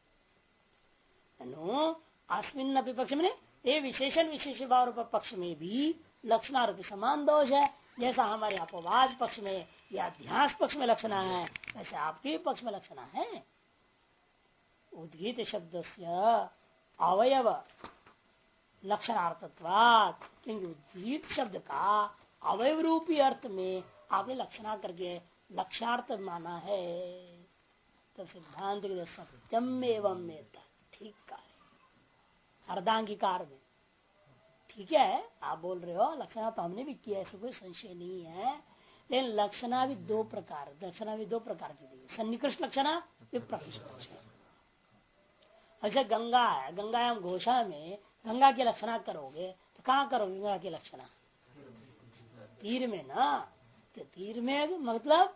अस्मिन विपक्ष में ये विशेषण विशेष भाव पक्ष में भी लक्षणारूपी समान दोष है। जैसा हमारे अपवाद पक्ष में या अध्यास पक्ष में लक्षणा है, वैसे आपके पक्ष में लक्षणा है। उद्गीत शब्द से अवयव लक्षणार्थत्वात्, क्योंकि उद्गीत शब्द का अवयव रूपी अर्थ में आपने लक्षणा करके लक्ष्यार्थ माना है। तो सिद्धांत के सत्यम एवं ठीक का अर्धांगीकार में ठीक है, आप बोल रहे हो लक्षणा तो हमने भी किया, ऐसा कोई संशय नहीं है। लेकिन लक्षणा भी दो प्रकार की दी, सन्निकृष्ट लक्षणा, विप्रकृष्ट लक्षणा। अच्छा गंगा है, गंगायाम घोषा में गंगा की लक्षणा करोगे तो कहाँ करोगे गंगा की लक्षणा? तीर में ना, तो तीर में मतलब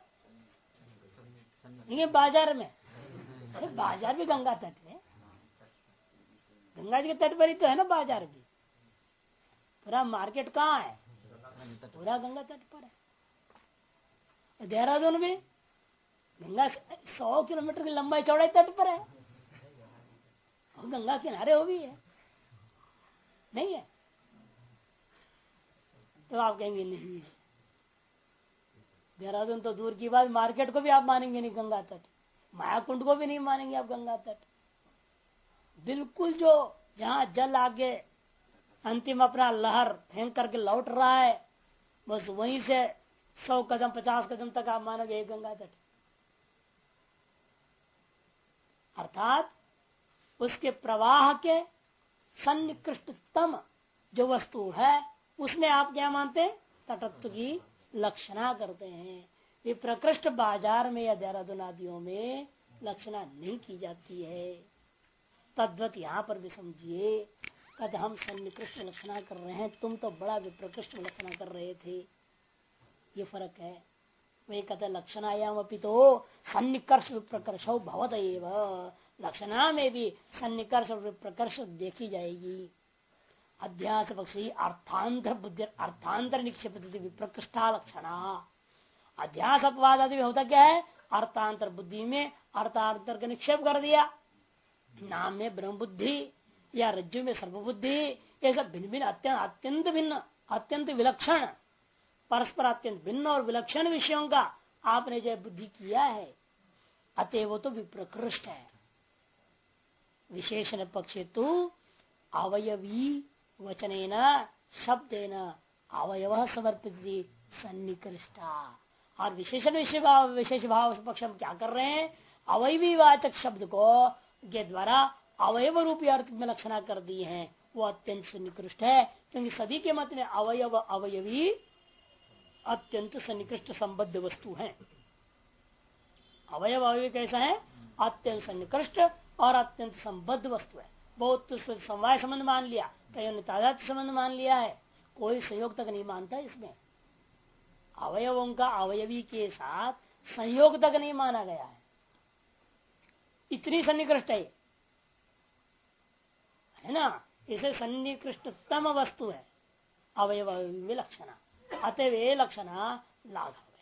ये बाजार में, अरे बाजार भी गंगा तट में, गंगा जी के तट पर ही तो है ना बाजार भी। पूरा मार्केट कहाँ है? पूरा गंगा तट पर है। देहरादून में गंगा 100 किलोमीटर की लंबाई चौड़ाई तट पर है, और गंगा किनारे हो भी है नहीं है, तो आप कहेंगे नहीं है। देहरादून तो दूर की बात, मार्केट को भी आप मानेंगे नहीं गंगा तट। मायाकुंड को भी नहीं मानेंगे आप गंगा तट। बिल्कुल जो जहां जल आगे अंतिम अपना लहर फेंक करके लौट रहा है, बस वहीं से 100 कदम 50 कदम तक आप मानोगे गंगा तट। अर्थात उसके प्रवाह के सन्निकृष्टतम जो वस्तु है उसमें आप क्या मानते हैं? तटत्व की लक्षणा करते हैं। ये प्रकृष्ट बाजार में या देहरादून आदियों में लक्षणा नहीं की जाती है। तद्वत यहाँ पर भी समझिए, कहते हम सन्निकृष्ट लक्षणा कर रहे हैं, तुम तो बड़ा विप्रकृष्ट लक्षणा कर रहे थे। ये फर्क है। वही कहते लक्षणायाम अपि तो सन्निकर्ष विप्रकर्ष भवत एव। लक्षणा में भी सन्निकर्ष और विप्रकर्ष देखी जाएगी। अध्यास पक्षी अर्थांतर बुद्धि अर्थांतर निक्षेप विप्रकृष्टा लक्षणा। अध्यास अपवाद आदि में होता क्या है? अर्थांतर बुद्धि में अर्थांतर का निक्षेप कर दिया। नाम में ब्रह्म बुद्धि या रज्जु में सर्वबुद्धि, ये सब भिन्न भिन्न अत्यंत भिन्न अत्यंत विलक्षण परस्पर अत्यंत भिन्न और विलक्षण विषयों का आपने जो बुद्धि किया है, अतएव वो तो विप्रकृष्ट है। विशेषण पक्षे तो अवयवी वचनेन शब्देन अवयव समर्पित सन्निकृष्टा। और विशेषण विशेष भाव पक्ष हम क्या कर रहे हैं? अवयवी वाचक शब्द को के द्वारा अवयव रूपी अर्थ में लक्षणा कर दी है, वो अत्यंत सन्निकृष्ट है। क्योंकि सभी के मत में अवयव अवयवी अत्यंत सन्निकृष्ट संबद्ध वस्तु है। अवयव अवयवी कैसा है? अत्यंत सन्निकृष्ट और अत्यंत संबद्ध वस्तु है। बहुत समवाय संबंध मान लिया, कईयों ने तादात्म्य संबंध मान लिया है, कोई संयोग तक नहीं मानता इसमें। अवयवों का अवयवी के साथ संयोग तक नहीं माना गया है, इतनी सन्निकृष्ट है ना। इसे सन्निकृष्टतम वस्तु है अवयव लक्षणा। अतएव ये लक्षणा लाघव है।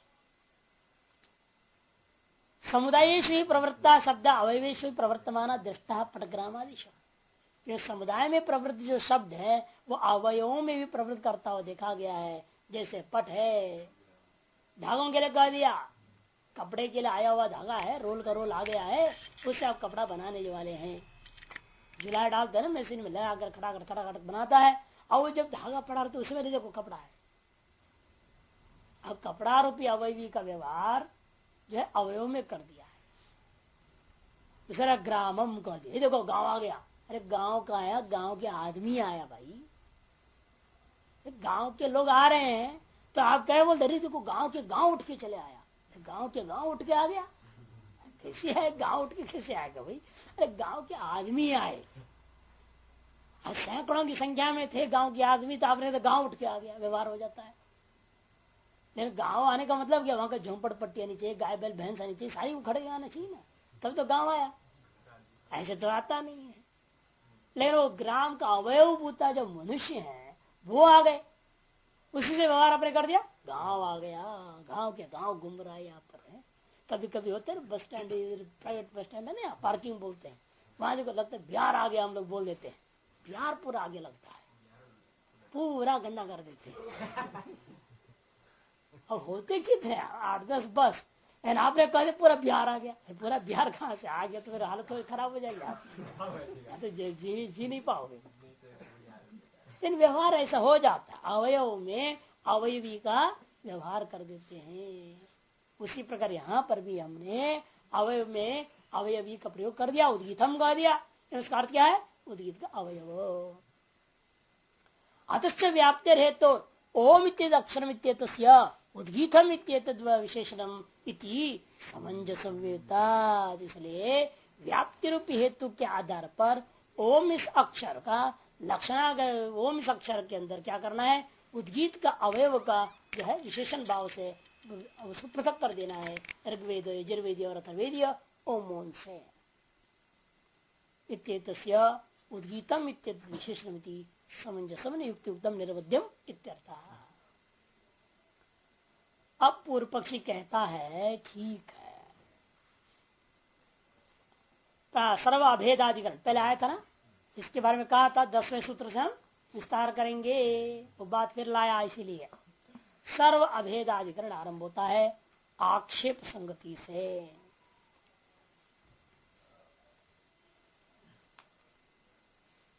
समुदायेषु ही प्रवृत्ता शब्द अवयवेषु प्रवर्तमान दृष्टा पटग्रामादि शब्द। ये समुदाय में प्रवृत्त जो शब्द है वो अवयवों में भी प्रवृत्त करता हुआ देखा गया है। जैसे पट है, धागों के लिए कह दिया, कपड़े के लिए आया हुआ धागा है, रोल का रोल आ गया है, उससे आप कपड़ा बनाने वाले हैं। जुलाई डालते हैं ना मशीन में, लगाकर खटाखट बनाता है, और वो जब धागा पड़ा तो उसमें देखो कपड़ा है। अब कपड़ा रूपी अवयवी का व्यवहार जो है अवयव में कर दिया है। दूसरा ग्रामम कह दिया, देखो गांव आ गया। अरे गांव का आया, गांव के आदमी आया भाई, गांव के लोग आ रहे हैं तो आप क्या बोलते? अरे देखो गांव के गांव उठ के चले आया। गांव के गांव उठ के आ गया, कैसे है? गांव उठ के कैसे आएगा भाई? अरे गांव के आदमी आए, सैकड़ों की संख्या में थे गांव के आदमी, तो आपने तो गांव उठ के आ गया, व्यवहार हो जाता है। लेकिन गांव आने का मतलब क्या? वहां का झोंपड़ पट्टी आनी चाहिए, गाय बैल भैंस आनी चाहिए, सारी उखड़ आना चाहिए ना, तब तो गांव आया। ऐसे तो आता नहीं है। लेकिन वो ग्राम का अवयव भूता जो मनुष्य है वो आ गए, उसी से व्यवहार आपने कर दिया, गांव आ गया। गांव के गांव घूम रहा है यहाँ पर है। कभी कभी होते है bus stand, private bus stand है ना, पार्किंग बोलते हैं, वहां जो लगता है बिहार आ गया, हम लोग बोल देते हैं, बिहार पूरा आगे लगता है, पूरा गंदा कर देते हैं। और होते कितने 8-10 बस, एंड आपने कहा पूरा बिहार आ गया। पूरा बिहार कहाँ से आ गया? तो फिर हालत थोड़ी खराब हो जाएगी, आप तो जी नहीं पाओगे। इन व्यवहार ऐसा हो जाता है, अवयव में अवयवी का व्यवहार कर देते हैं। उसी प्रकार यहाँ पर भी हमने अवयव में अवयवी का प्रयोग कर दिया, उद्गीतम कह दिया। इसका अर्थ क्या है? उद्गीत का अवयव। अतश्च व्याप्ति रहे तो ओम इत्येत अक्षरम इत्येत उद्गीतम इत्येत विशेषणम इति समंजसव्यता। इसलिए व्याप्ति रूपी हेतु के आधार पर ओम इस अक्षर का लक्षण, ओम इस अक्षर के अंदर क्या करना है? उद्गीत का अवयव का जो है विशेषण भाव से उसको पृथक कर देना है। ऋग्वेद, यजुर्वेदीय और अथर्वेदीय ओमोन से इत्येतस्य उद्गीतम इत्येत विशेषणमिति समंजसम युक्तियुक्तम निर्वध्यम इत्यर्थः। अब पूर्व पक्षी कहता है ठीक है, सर्व अभेदाधिकरण पहले आया था ना, इसके बारे में कहा था 10वें सूत्र से हम विस्तार करेंगे, वो बात फिर लाया। इसीलिए सर्व अभेदाधिकरण आरंभ होता है आक्षेप संगति से।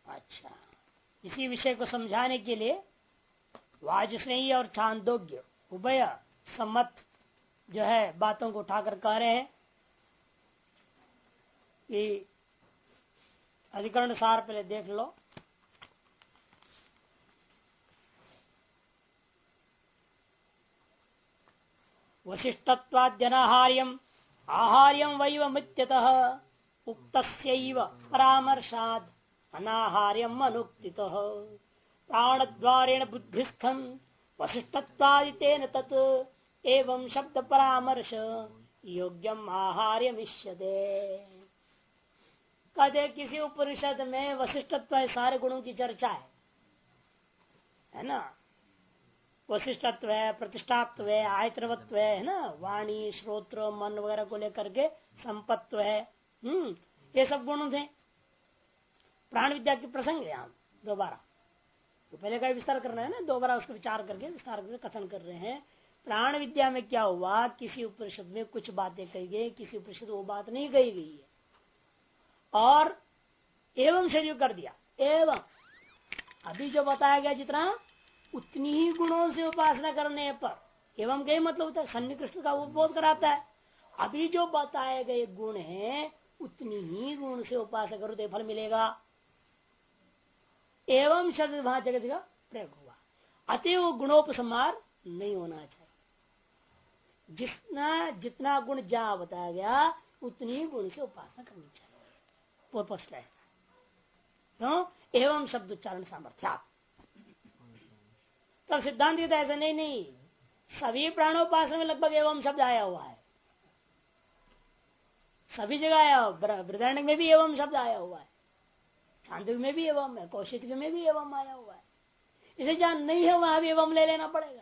अच्छा, इसी विषय को समझाने के लिए वाजस्नेही और छांदोग्य उभय सम्मत जो है बातों को उठाकर कह रहे हैं कि अधिकरण सार पहले देख लो। वशिष्ठत्वाद्यनाहार्यम आहार्यम वैव मित्यतः उक्तस्यैव परामर्शाद अनाहार्यम अनुक्तितः प्राणद्वारेण बुद्धिस्थं वशिष्ठत्वादितेन तत् एवं शब्द परामर्श योग्यम आहार्यमिष्यते। कहते किसी उपनिषद में वशिष्ठत्व सारे गुणों की चर्चा है ना। वशिष्ठत्व है, प्रतिष्ठात्व है, आयत्रवत्व है ना, वाणी श्रोत्र मन वगैरह को लेकर के संपत्व है। ये सब गुण थे। प्राण विद्या के प्रसंग है यहाँ दोबारा, तो पहले का विस्तार करना है ना, दोबारा उसको विचार करके विस्तार करके कथन कर रहे हैं। प्राण विद्या में क्या हुआ, किसी उपनिषद में कुछ बातें कही गई, किसी उपनिषद वो बात नहीं कही गई है और एवं शरीर कर दिया। एवं अभी जो बताया गया जितना उतनी ही गुणों से उपासना करने पर, एवं के मतलब होता है सन्निकृष्ट का उपबोध कराता है। अभी जो बताए गए गुण हैं उतनी ही गुण से उपासना करो तो फल मिलेगा। एवं शब्द वहां जगह जगह प्रयोग हुआ, अतएव गुणोपसंहार नहीं होना चाहिए। जितना गुण जहां बताया गया उतनी ही गुण से उपासना करनी चाहिए, वो स्पष्ट है। क्यों? एवं शब्द उच्चारण सामर्थ्यात। तब सिद्धांत कहता है ऐसा नहीं, सभी प्राणोपासना में लगभग एवं शब्द आया हुआ है, सभी जगह आया हुआ। बृहदारण्यक में भी एवं शब्द आया हुआ है, छांदोग्य में भी एवं है, कौशिक में भी एवं आया हुआ है। इसे जहां नहीं है वहां भी एवं ले लेना पड़ेगा।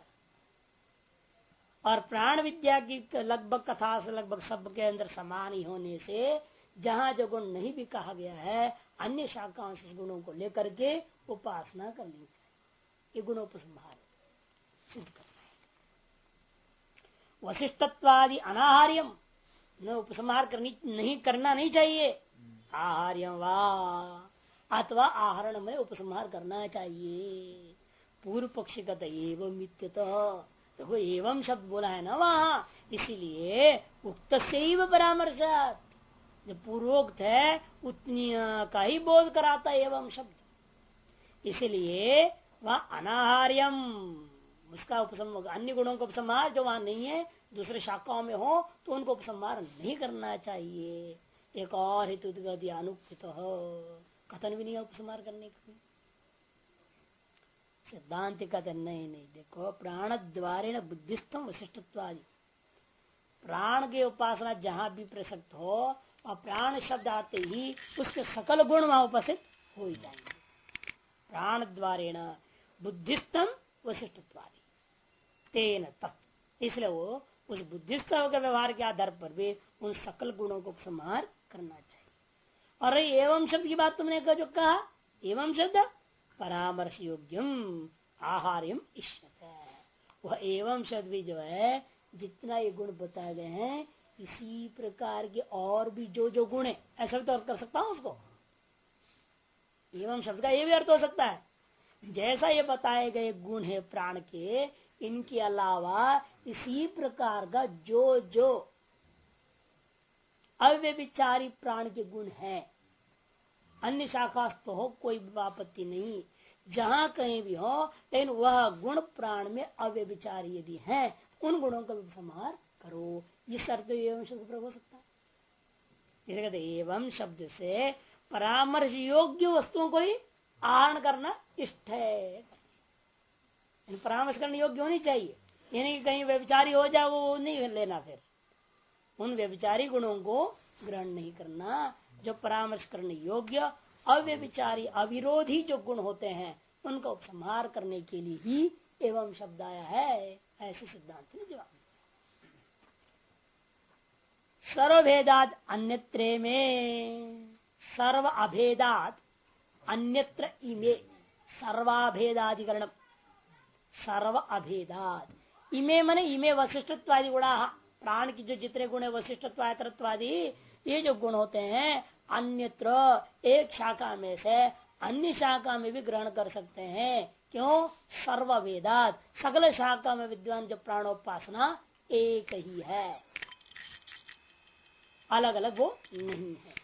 और प्राण विद्या की लगभग कथा से लगभग सबके अंदर समान ही होने से जहां जो गुण नहीं भी कहा गया है अन्य शाखाओं से गुणों को लेकर के उपासना करनी चाहिए। ये गुणोपसंहार सिद्ध करना है। वशिष्ठत्वादि अनाहार्यम न उपसंहार करना नहीं चाहिए। आहार्यम वा अथवा आहरण में उपसंहार करना चाहिए। पूर्व पक्षी का एवं तो एवं शब्द बोला है ना वहां, इसीलिए उक्त से ही परामर्शात जो पूर्वोक्त है उतनी का ही बोध कराता है एवं शब्द। इसलिए वह अनाहार्यम उसका उपसंहार, अन्य गुणों का उपसंहार जो वहां नहीं है दूसरे शाखाओं में हो तो उनको उपसंहार नहीं करना चाहिए। एक और हेतु अनुक्ति तो कथन भी नहीं है उपसंहार करने का। सिद्धांत कहते नहीं, देखो प्राण द्वारे बुद्धिस्थम वशिष्ठत्वादि, प्राण की उपासना जहां भी प्रसक्त हो और प्राण शब्द आते ही उसके सकल गुण वहां उपस्थित हो ही जाएंगे। प्राण द्वारेण बुद्धिस्थम वशिष्ठत्वादि तेन तत्, इसलिए वो उस बुद्धिस्थ के व्यवहार के आधार पर भी उन सकल गुणों को उपसंहार करना चाहिए। और एवं शब्द की बात तुमने जो कहा, एवं शब्द परामर्श योग्यम आहार्यम इष्यते, वह एवं शब्द भी जो है जितना ये गुण बताए गए हैं इसी प्रकार के और भी जो गुण है, ऐसा भी तो अर्थ कर सकता हूं उसको। एवं शब्द का ये भी अर्थ हो सकता है जैसा ये बताए गए गुण है प्राण के, इनके अलावा इसी प्रकार का जो अव्यभिचारी प्राण के गुण है, अन्य शाखा तो हो कोई आपत्ति नहीं, जहां कहीं भी हो, लेकिन वह गुण प्राण में अव्यभिचारी यदि है उन गुणों का संहार करो। इस अर्थ एवं शब्द प्रयोग हो सकता है। इसे कहते एवं शब्द से परामर्श योग्य वस्तुओं को ही आहरण करना इष्ट है। परामर्श करने योग्य होनी चाहिए, यानी कहीं व्यभिचारी हो जाए वो नहीं लेना, फिर उन व्यभिचारी गुणों को ग्रहण नहीं करना। जो परामर्श करने योग्य अव्यभिचारी अविरोधी जो गुण होते हैं उनका उपसंहार करने के लिए ही एवं शब्द आया है, ऐसे सिद्धांत ने जवाब दिया। सर्वभेदात अन्यत्रे में सर्व अभेदात अन्यत्र इमे, सर्वाभेदाधिकरण सर्व अभेदात इमे मने इमे वशिष्ठत्वादि गुणा, प्राण की जो जितने गुण है वशिष्ठत्वादी ये जो गुण होते हैं अन्यत्र एक शाखा में से अन्य शाखा में भी ग्रहण कर सकते हैं। क्यों? सर्व वेदात, सकल शाखा में विद्वान जो प्राणोपासना एक ही है, अलग अलग वो नहीं है।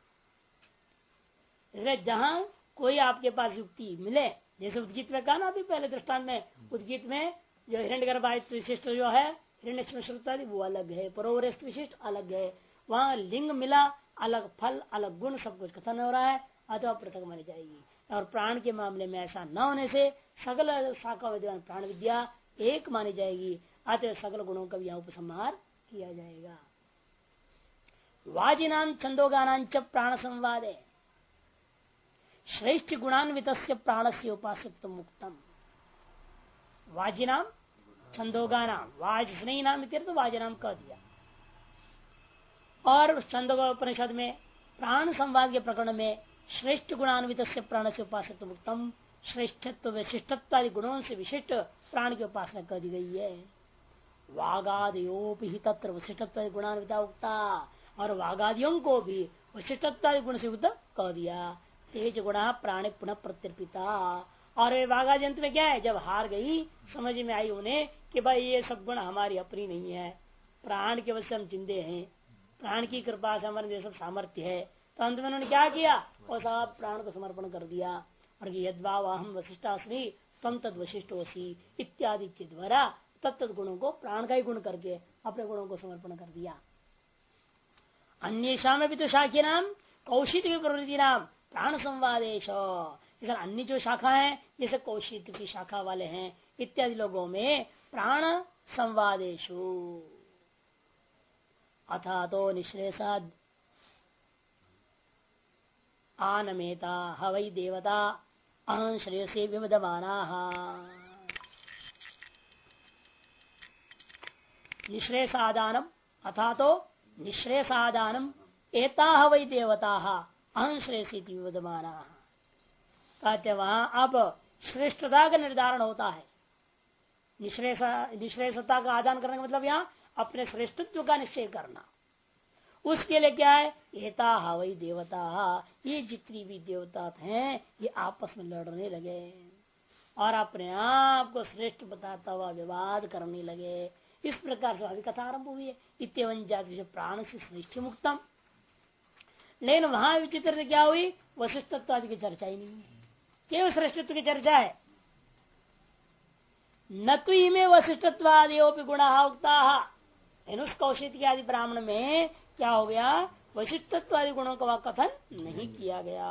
इसलिए जहां कोई आपके पास युक्ति मिले, जैसे उद्गीत में कहा ना अभी पहले दृष्टांत में, उद्गीत में जो हिरण्यगर्भ विशिष्ट जो है हिरण्य वो अलग है, परोवरेश विशिष्ट अलग है, वहां लिंग मिला, अलग फल अलग गुण सब कुछ कथन हो रहा है, अथवा पृथक मानी जाएगी। और प्राण के मामले में ऐसा न होने से सकल शाखा विद्वान प्राण विद्या एक मानी जाएगी, अतः सकल गुणों का भी यहाँ उपसंहार किया जाएगा। वाजिनां छंदोगानां च प्राण संवादे श्रेष्ठ गुणान्वित प्राण से उपासित मुक्तम। वाजिनाम छंदोगानाम, वाज स्नेही नाम तो वाजिनाम कह दिया। और छंदोपनिषद में प्राण संवाद के प्रकरण में श्रेष्ठ गुणान्वित प्राण से उपासित मुक्तम, श्रेष्ठत्व विशिष्टत्व आदि गुणों से विशिष्ट प्राण की उपासना कर दी गई है। वागादयोपि तत्र विशिष्टत्व गुणान्विता उक्ता, और वागादियों को भी विशिष्टत्व गुण से युक्त कह दिया। तेज गुणा प्राण पुनः प्रत्यर्पिता, और वागादि में क्या है, जब हार गई समझ में आई उन्हें कि भाई ये सब गुण हमारी अपनी नहीं है, प्राण के वजह से हम जिंदे हैं, प्राण की कृपा से हमारे सब सामर्थ्य है, तो अंत में उन्होंने क्या किया, वो सब प्राण को समर्पण कर दिया। और यद्वाहम वशिष्ठास्मि तम तद वशिष्ठोसी इत्यादि के द्वारा तत्त गुणों को प्राण का ही गुण करके अपने गुणों को समर्पण कर दिया। अन्येषाम में भी तो शाखी नाम कौशिक प्रवृत्ति नाम प्राण संवादेश, अन्य जो शाखा है जैसे कौशिक की शाखा वाले हैं इत्यादि लोगों में प्राण संवादेशु अथा तो निश्रेषाद आनमेता हवै देवता अहं श्रेयसे विवदमानाः। निश्रेषादानम अथा तो निश्रेषादानम एता हवै देवता अहं श्रेयसी विवदमानाः। कहते वहां अब श्रेष्ठता का निर्धारण होता है। निश्रेषता का आदान करने का मतलब यहाँ अपने श्रेष्ठत्व का निश्चय करना। उसके लिए क्या है, एता हवै देवता, ये जितनी भी देवता हैं ये आपस में लड़ने लगे और अपने आप को श्रेष्ठ बताता हुआ विवाद करने लगे। इस प्रकार से अभी कथा आरंभ हुई है। इतवन जाति से प्राण से श्रेष्ठ मुक्तम। लेकिन वहां विचित्र क्या हुई, वशिष्ठत्व आदि की चर्चा ही नहीं है, केवल श्रेष्ठत्व की चर्चा है। न तो इमे वशिष्ठत्वादियों गुणा उक्ता, उस कौशिक आदि ब्राह्मण में क्या हो गया, वशिष्ठत्व आदि गुणों का कथन नहीं किया गया।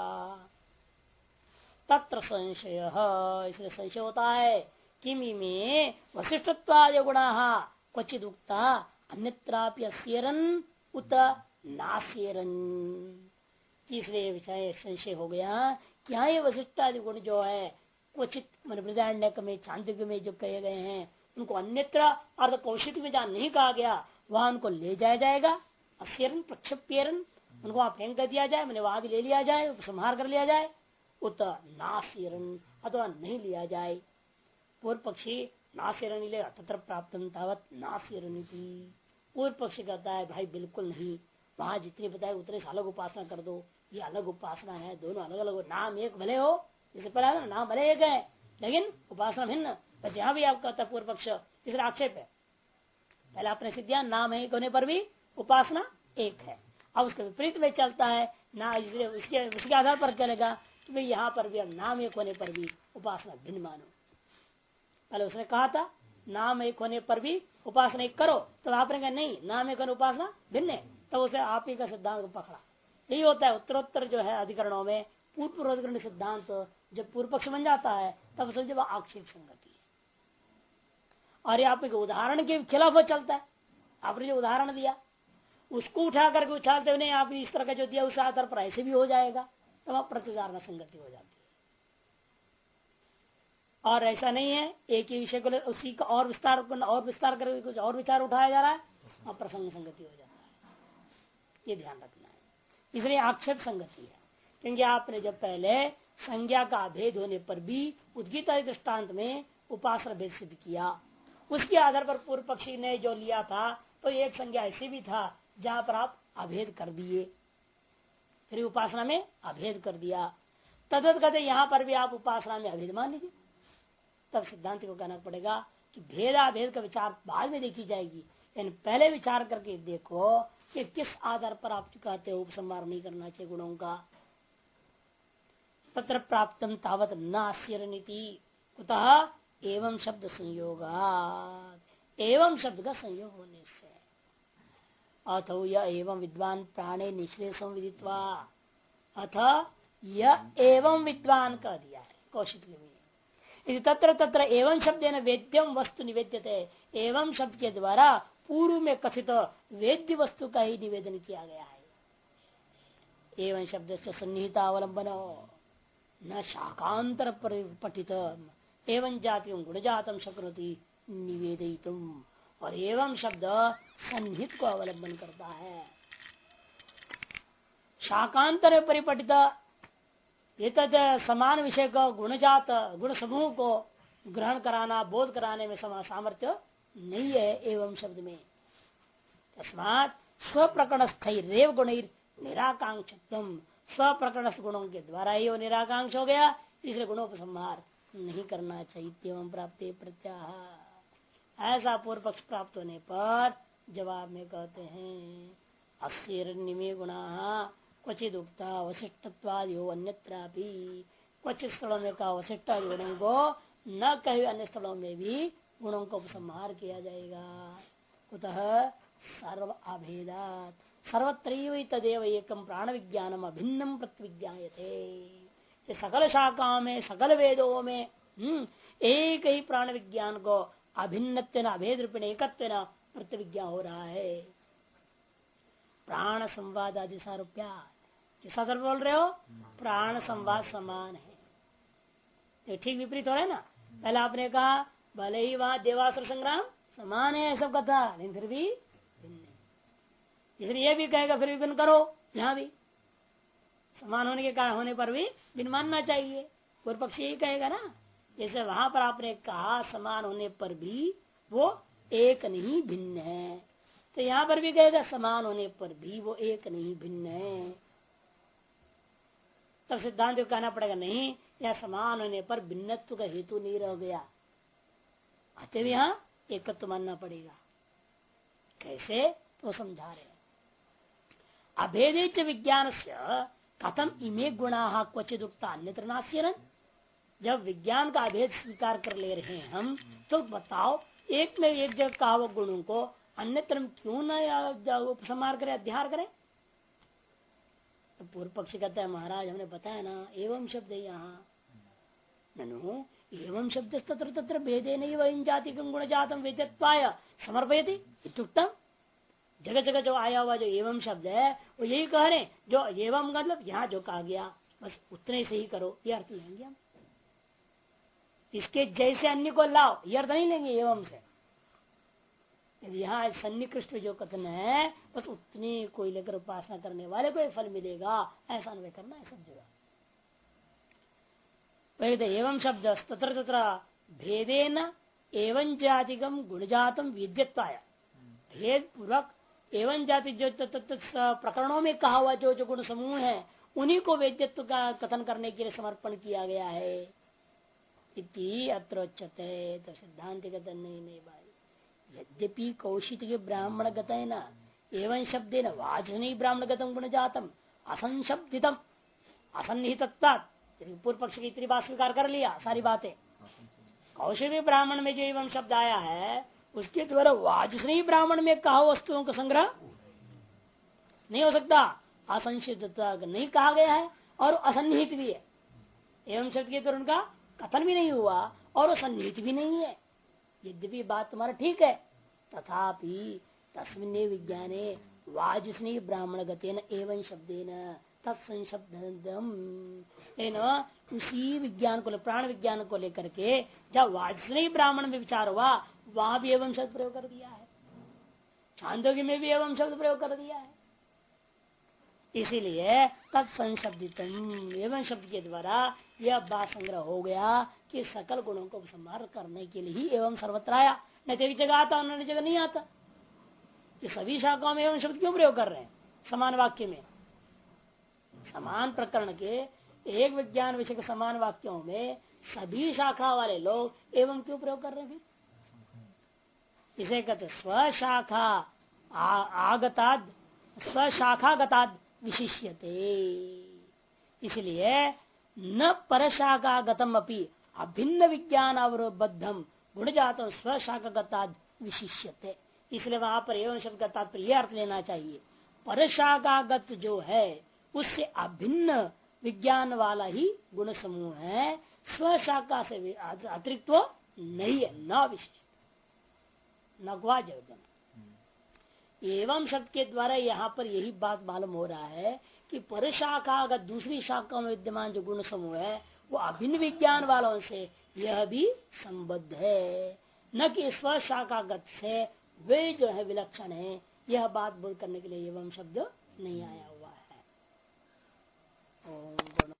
तत्र संशय, इसलिए संशय होता है किमी में वशिष्ठत्वादि गुणा क्वचित उक्ता अन्यत्रापि अस्यरन उत नास्यरन। तीसरे विषय संशय हो गया, क्या ये वशिष्ठादि गुण जो है क्वचित बृहदारण्यक में चांदिक में जो कहे गए हैं उनको अन्यत्र अर्थ कौशिक में जहाँ नहीं कहा गया वहां उनको ले जाया जाएगा, अस्यरन प्रक्षेप्यरन, उनको वहां फेंक कर दिया जाए, मैंने वहां भी ले लिया जाए, संहार कर लिया जाए, उत नास्यरन अथवा नहीं लिया जाए। पूर्व पक्षी नास्यरन ले तत्र प्राप्त तावत नास्यरन। पूर्व पक्षी कहता है भाई बिल्कुल नहीं, वहां जितने बताए उतने से अलग उपासना कर दो, ये अलग उपासना है, दोनों अलग अलग, नाम एक भले हो, जैसे पहले नाम भले एक है लेकिन उपासना भिन्न। बस यहाँ भी आप कहता है पूर्व पक्ष, तीसरा आक्षेप है। पहले आपने सिद्धिया नाम एक होने पर भी उपासना एक है, अब उसके विपरीत में चलता है ना, इसलिए उसके आधार पर चलेगा तो भाई यहाँ पर भी अब नाम एक होने पर भी उपासना भिन्न मानो। पहले उसने कहा था नाम एक होने पर भी उपासना एक करो, तो आपने कहा नहीं नाम एक उपासना भिन्न है, तो उसे आप ही का सिद्धांत पकड़ा। यही होता है उत्तरोत्तर जो है अधिकरणों में पूर्व अधिकरण सिद्धांत जब पूर्व पक्ष बन जाता है तब समझे वह आक्षेप संगति है। और ये आपके उदाहरण के खिलाफ चलता है। आपने जो उदाहरण दिया उसको उठा करके उछालते हुए आपने इस तरह का जो दिया उस आधार पर ऐसे भी हो जाएगा, तब तो प्रतिधारण संगति हो जाती है। और ऐसा नहीं है एक ही विषय को उसी का और विस्तार करके कुछ और विचार उठाया जा रहा है और प्रसंग संगति हो जाता है, ये ध्यान रखना है। इसलिए आक्षेप संगति है, क्योंकि आपने जब पहले संज्ञा का अभेद होने पर भी उद्गीत दृष्टांत में उपासना भेद सिद्ध किया, उसके आधार पर पूर्व पक्षी ने जो लिया था तो एक संज्ञा ऐसी भी था जहां पर आप अभेद कर दिए, फिर उपासना में अभेद कर दिया, तद्वत कहते यहाँ पर भी आप उपासना में अभेद मान लीजिए। तब सिद्धांत को कहना पड़ेगा कि भेदाभेद का विचार बाद में देखी जाएगी, लेकिन पहले विचार करके देखो कि किस आधार पर आप कहते हो उपसंहार नहीं करना चाहिए गुणों का। तत्र प्राप्तम तावत नास्यर नीति कुतः एवं शब्द संयोगा, एवं शब्द का संयोग होने से। अथो यह एवं विद्वान प्राणे निश्लेषम विदित्वा, अथ यह एवं विद्वान कह दिया है कौशिक में। तत्र तत्र एवं शब्द वेद्यम वस्तु निवेद्यते, एवं शब्द के द्वारा पूर्व में कथित वेद्य वस्तु का ही निवेदन किया गया है। एवं शब्द से सन्निहिता अवलंबन न शाकांतर पठित एवं जातियों गुणजातम शक्नोति निवेदितुम, और एवं शब्द सन्निहित को अवलंबन करता है। शाकांतर परिपठित ये समान विषय को गुणजात गुण समूह को ग्रहण कराना बोध कराने में सामर्थ्य नहीं है एवं शब्द में। तस्मात् स्वप्रकरण स्थैर्य गुण निराकांक्षत्वम, स्वप्रकरण गुणों के द्वारा ही वो निराकांक्ष हो गया, इसलिए गुणोपसंहार नहीं करना चाहिए। एवं प्राप्त प्रत्याह, ऐसा पूर्व पक्ष प्राप्त होने पर जवाब में कहते हैं अस्यरण्यमे गुणा क्वचित उक्ता वशिष्ठत्वादियो अन्यत्रापि, क्वचित स्थलों में कहा वशिष्ठ गुणों को न कहे अन्य स्थलों में भी गुणों को उपसंहार किया जाएगा। कुतः सर्व अभेदात सर्वत्र तदेव एकम प्राण विज्ञानम अभिन्नम प्रतिविज्ञायते। सकल शाखाओं में सकल वेदों में एक ही प्राण विज्ञान को अभिन्न अभेद रूपेण एकत्व प्रतिविज्ञा हो रहा है। प्राण संवाद आदि सारूप्या, किस आधार बोल रहे हो? प्राण संवाद समान है, ये ठीक विपरीत हो रहा है ना। पहले आपने कहा भले ही वहां देवासुर संग्राम समान है सब कथा, लेकिन फिर भी भिन्न है। इसलिए ये भी कहेगा फिर भी भिन्न करो, यहाँ भी समान होने के कारण होने पर भी भिन्न मानना चाहिए। पूर्व पक्षी यही कहेगा ना, जैसे वहां पर आपने कहा समान होने पर भी वो एक नहीं भिन्न है, तो यहाँ पर भी कहेगा समान होने पर भी वो एक नहीं भिन्न है। तब सिद्धांत को कहना पड़ेगा नहीं, यह समान होने पर भिन्नत्व का हेतु नहीं रह गया, अतः यहाँ एकत्व मानना पड़ेगा। कैसे तो समझा रहे, अभेदे विज्ञान से कथम इमे गुणा क्वचित उक्ता अन्यत्र नास्यरन्। जब विज्ञान का अभेद स्वीकार कर ले रहे हैं हम, तो बताओ एक में एक जगह कहा वो गुणों को अन्यत्र क्यों न उपसंहार करें, अध्यार करें। तो पूर्व पक्षी कहता है महाराज हमने बताया ना एवं शब्द है यहाँ, ननु एवं शब्द तत्र तत्र भेदे नहीं वही जाति गुण जातम वेद्यत्वाय समर्पयति इत्युक्तम। जगह जगह जो आया हुआ जो एवं शब्द है वो यही कह रहे, जो एवं मतलब यहाँ जो कहा गया बस उतने से ही करो, ये अर्थ लेंगे हम। इसके जैसे अन्य को लाओ ये अर्थ नहीं लेंगे एवं से। यहाँ सन्निकृष्ट जो कथन है बस उतने कोई लेकर उपासना करने वाले को फल मिलेगा, ऐसा अन्वय करना है सब जगह। पहले एवं शब्द तत्र तत्र भेदेन एवं जातिकम गुणजातम विद्यत्वाय, भेद पूर्वक एवं जाति जो प्रकरणों में कहा हुआ जो जो गुण समूह है उन्हीं को वेद्यत्व का कथन करने के लिए समर्पण किया गया है। इति अत्र उच्यते। तो सिद्धांत कथन नहीं भाई, यद्यपि कौशिक के ब्राह्मण गत है न एवं शब्दे न वाजनी ब्राह्मण गतम गुण जातम असंशब्दितम असन्निहितत्वात्, पूर्व पक्ष की इतनी बात स्वीकार कर लिया सारी बातें। कौशिक ब्राह्मण में जो एवं शब्द आया है उसके द्वारा वाजनी ब्राह्मण में कहा वस्तुओं का संग्रह नहीं हो सकता, असंशब्दता नहीं कहा गया है और असन्निहित भी है। एवं शब्द के द्वारा उनका कथन भी नहीं हुआ और वो सन्निहित भी नहीं है। यद्यपि बात तुम्हारा ठीक है, तथापि तस्मिन् विज्ञाने वाजस्नी ब्राह्मण गतेन एवं शब्देन तत्संशब्दम, उसी विज्ञान को प्राण विज्ञान को लेकर के जब वाजस्नी ब्राह्मण में विचार हुआ वहां भी एवं शब्द प्रयोग कर दिया है, छांदोग्य में भी एवं शब्द प्रयोग कर दिया है। इसीलिए तत्संशब्दितम एवं शब्द के द्वारा यह बात संग्रह हो गया कि सकल गुणों को संहार करने के लिए ही एवं सर्वत्र आया, नहीं तो एक जगह आता और अन्य जगह नहीं आता। ये सभी शाखाओं में एवं शब्द क्यों प्रयोग कर रहे हैं? समान वाक्य में समान प्रकरण के एक विज्ञान विषय के समान वाक्यों में सभी शाखा वाले लोग एवं क्यों प्रयोग कर रहे हैं? इसे कहते स्वशाखा आगताद स्वशाखागताद विशिष्यते। इसलिए न परशाखागतम अपि अभिन्न विज्ञान अवरोबद्धम गुणजातम स्वशाखागताद विशिष्यते। इसलिए वहां पर एवं शब्द का तात्पर्य अर्थ लेना चाहिए, परशाखागत जो है उससे अभिन्न विज्ञान वाला ही गुण समूह है, स्वशाखा से अतिरिक्त वो नहीं है, न विशेष नगवा जगदन। एवं शब्द के द्वारा यहाँ पर यही बात मालूम हो रहा है कि परशाखागत दूसरी शाखा में विद्यमान जो गुण समूह है वो अभिन्न विज्ञान वालों से यह भी संबद्ध है, न कि स्वशाखागत से वे जो है विलक्षण है। यह बात बोध करने के लिए एवं शब्द नहीं आया हुआ है।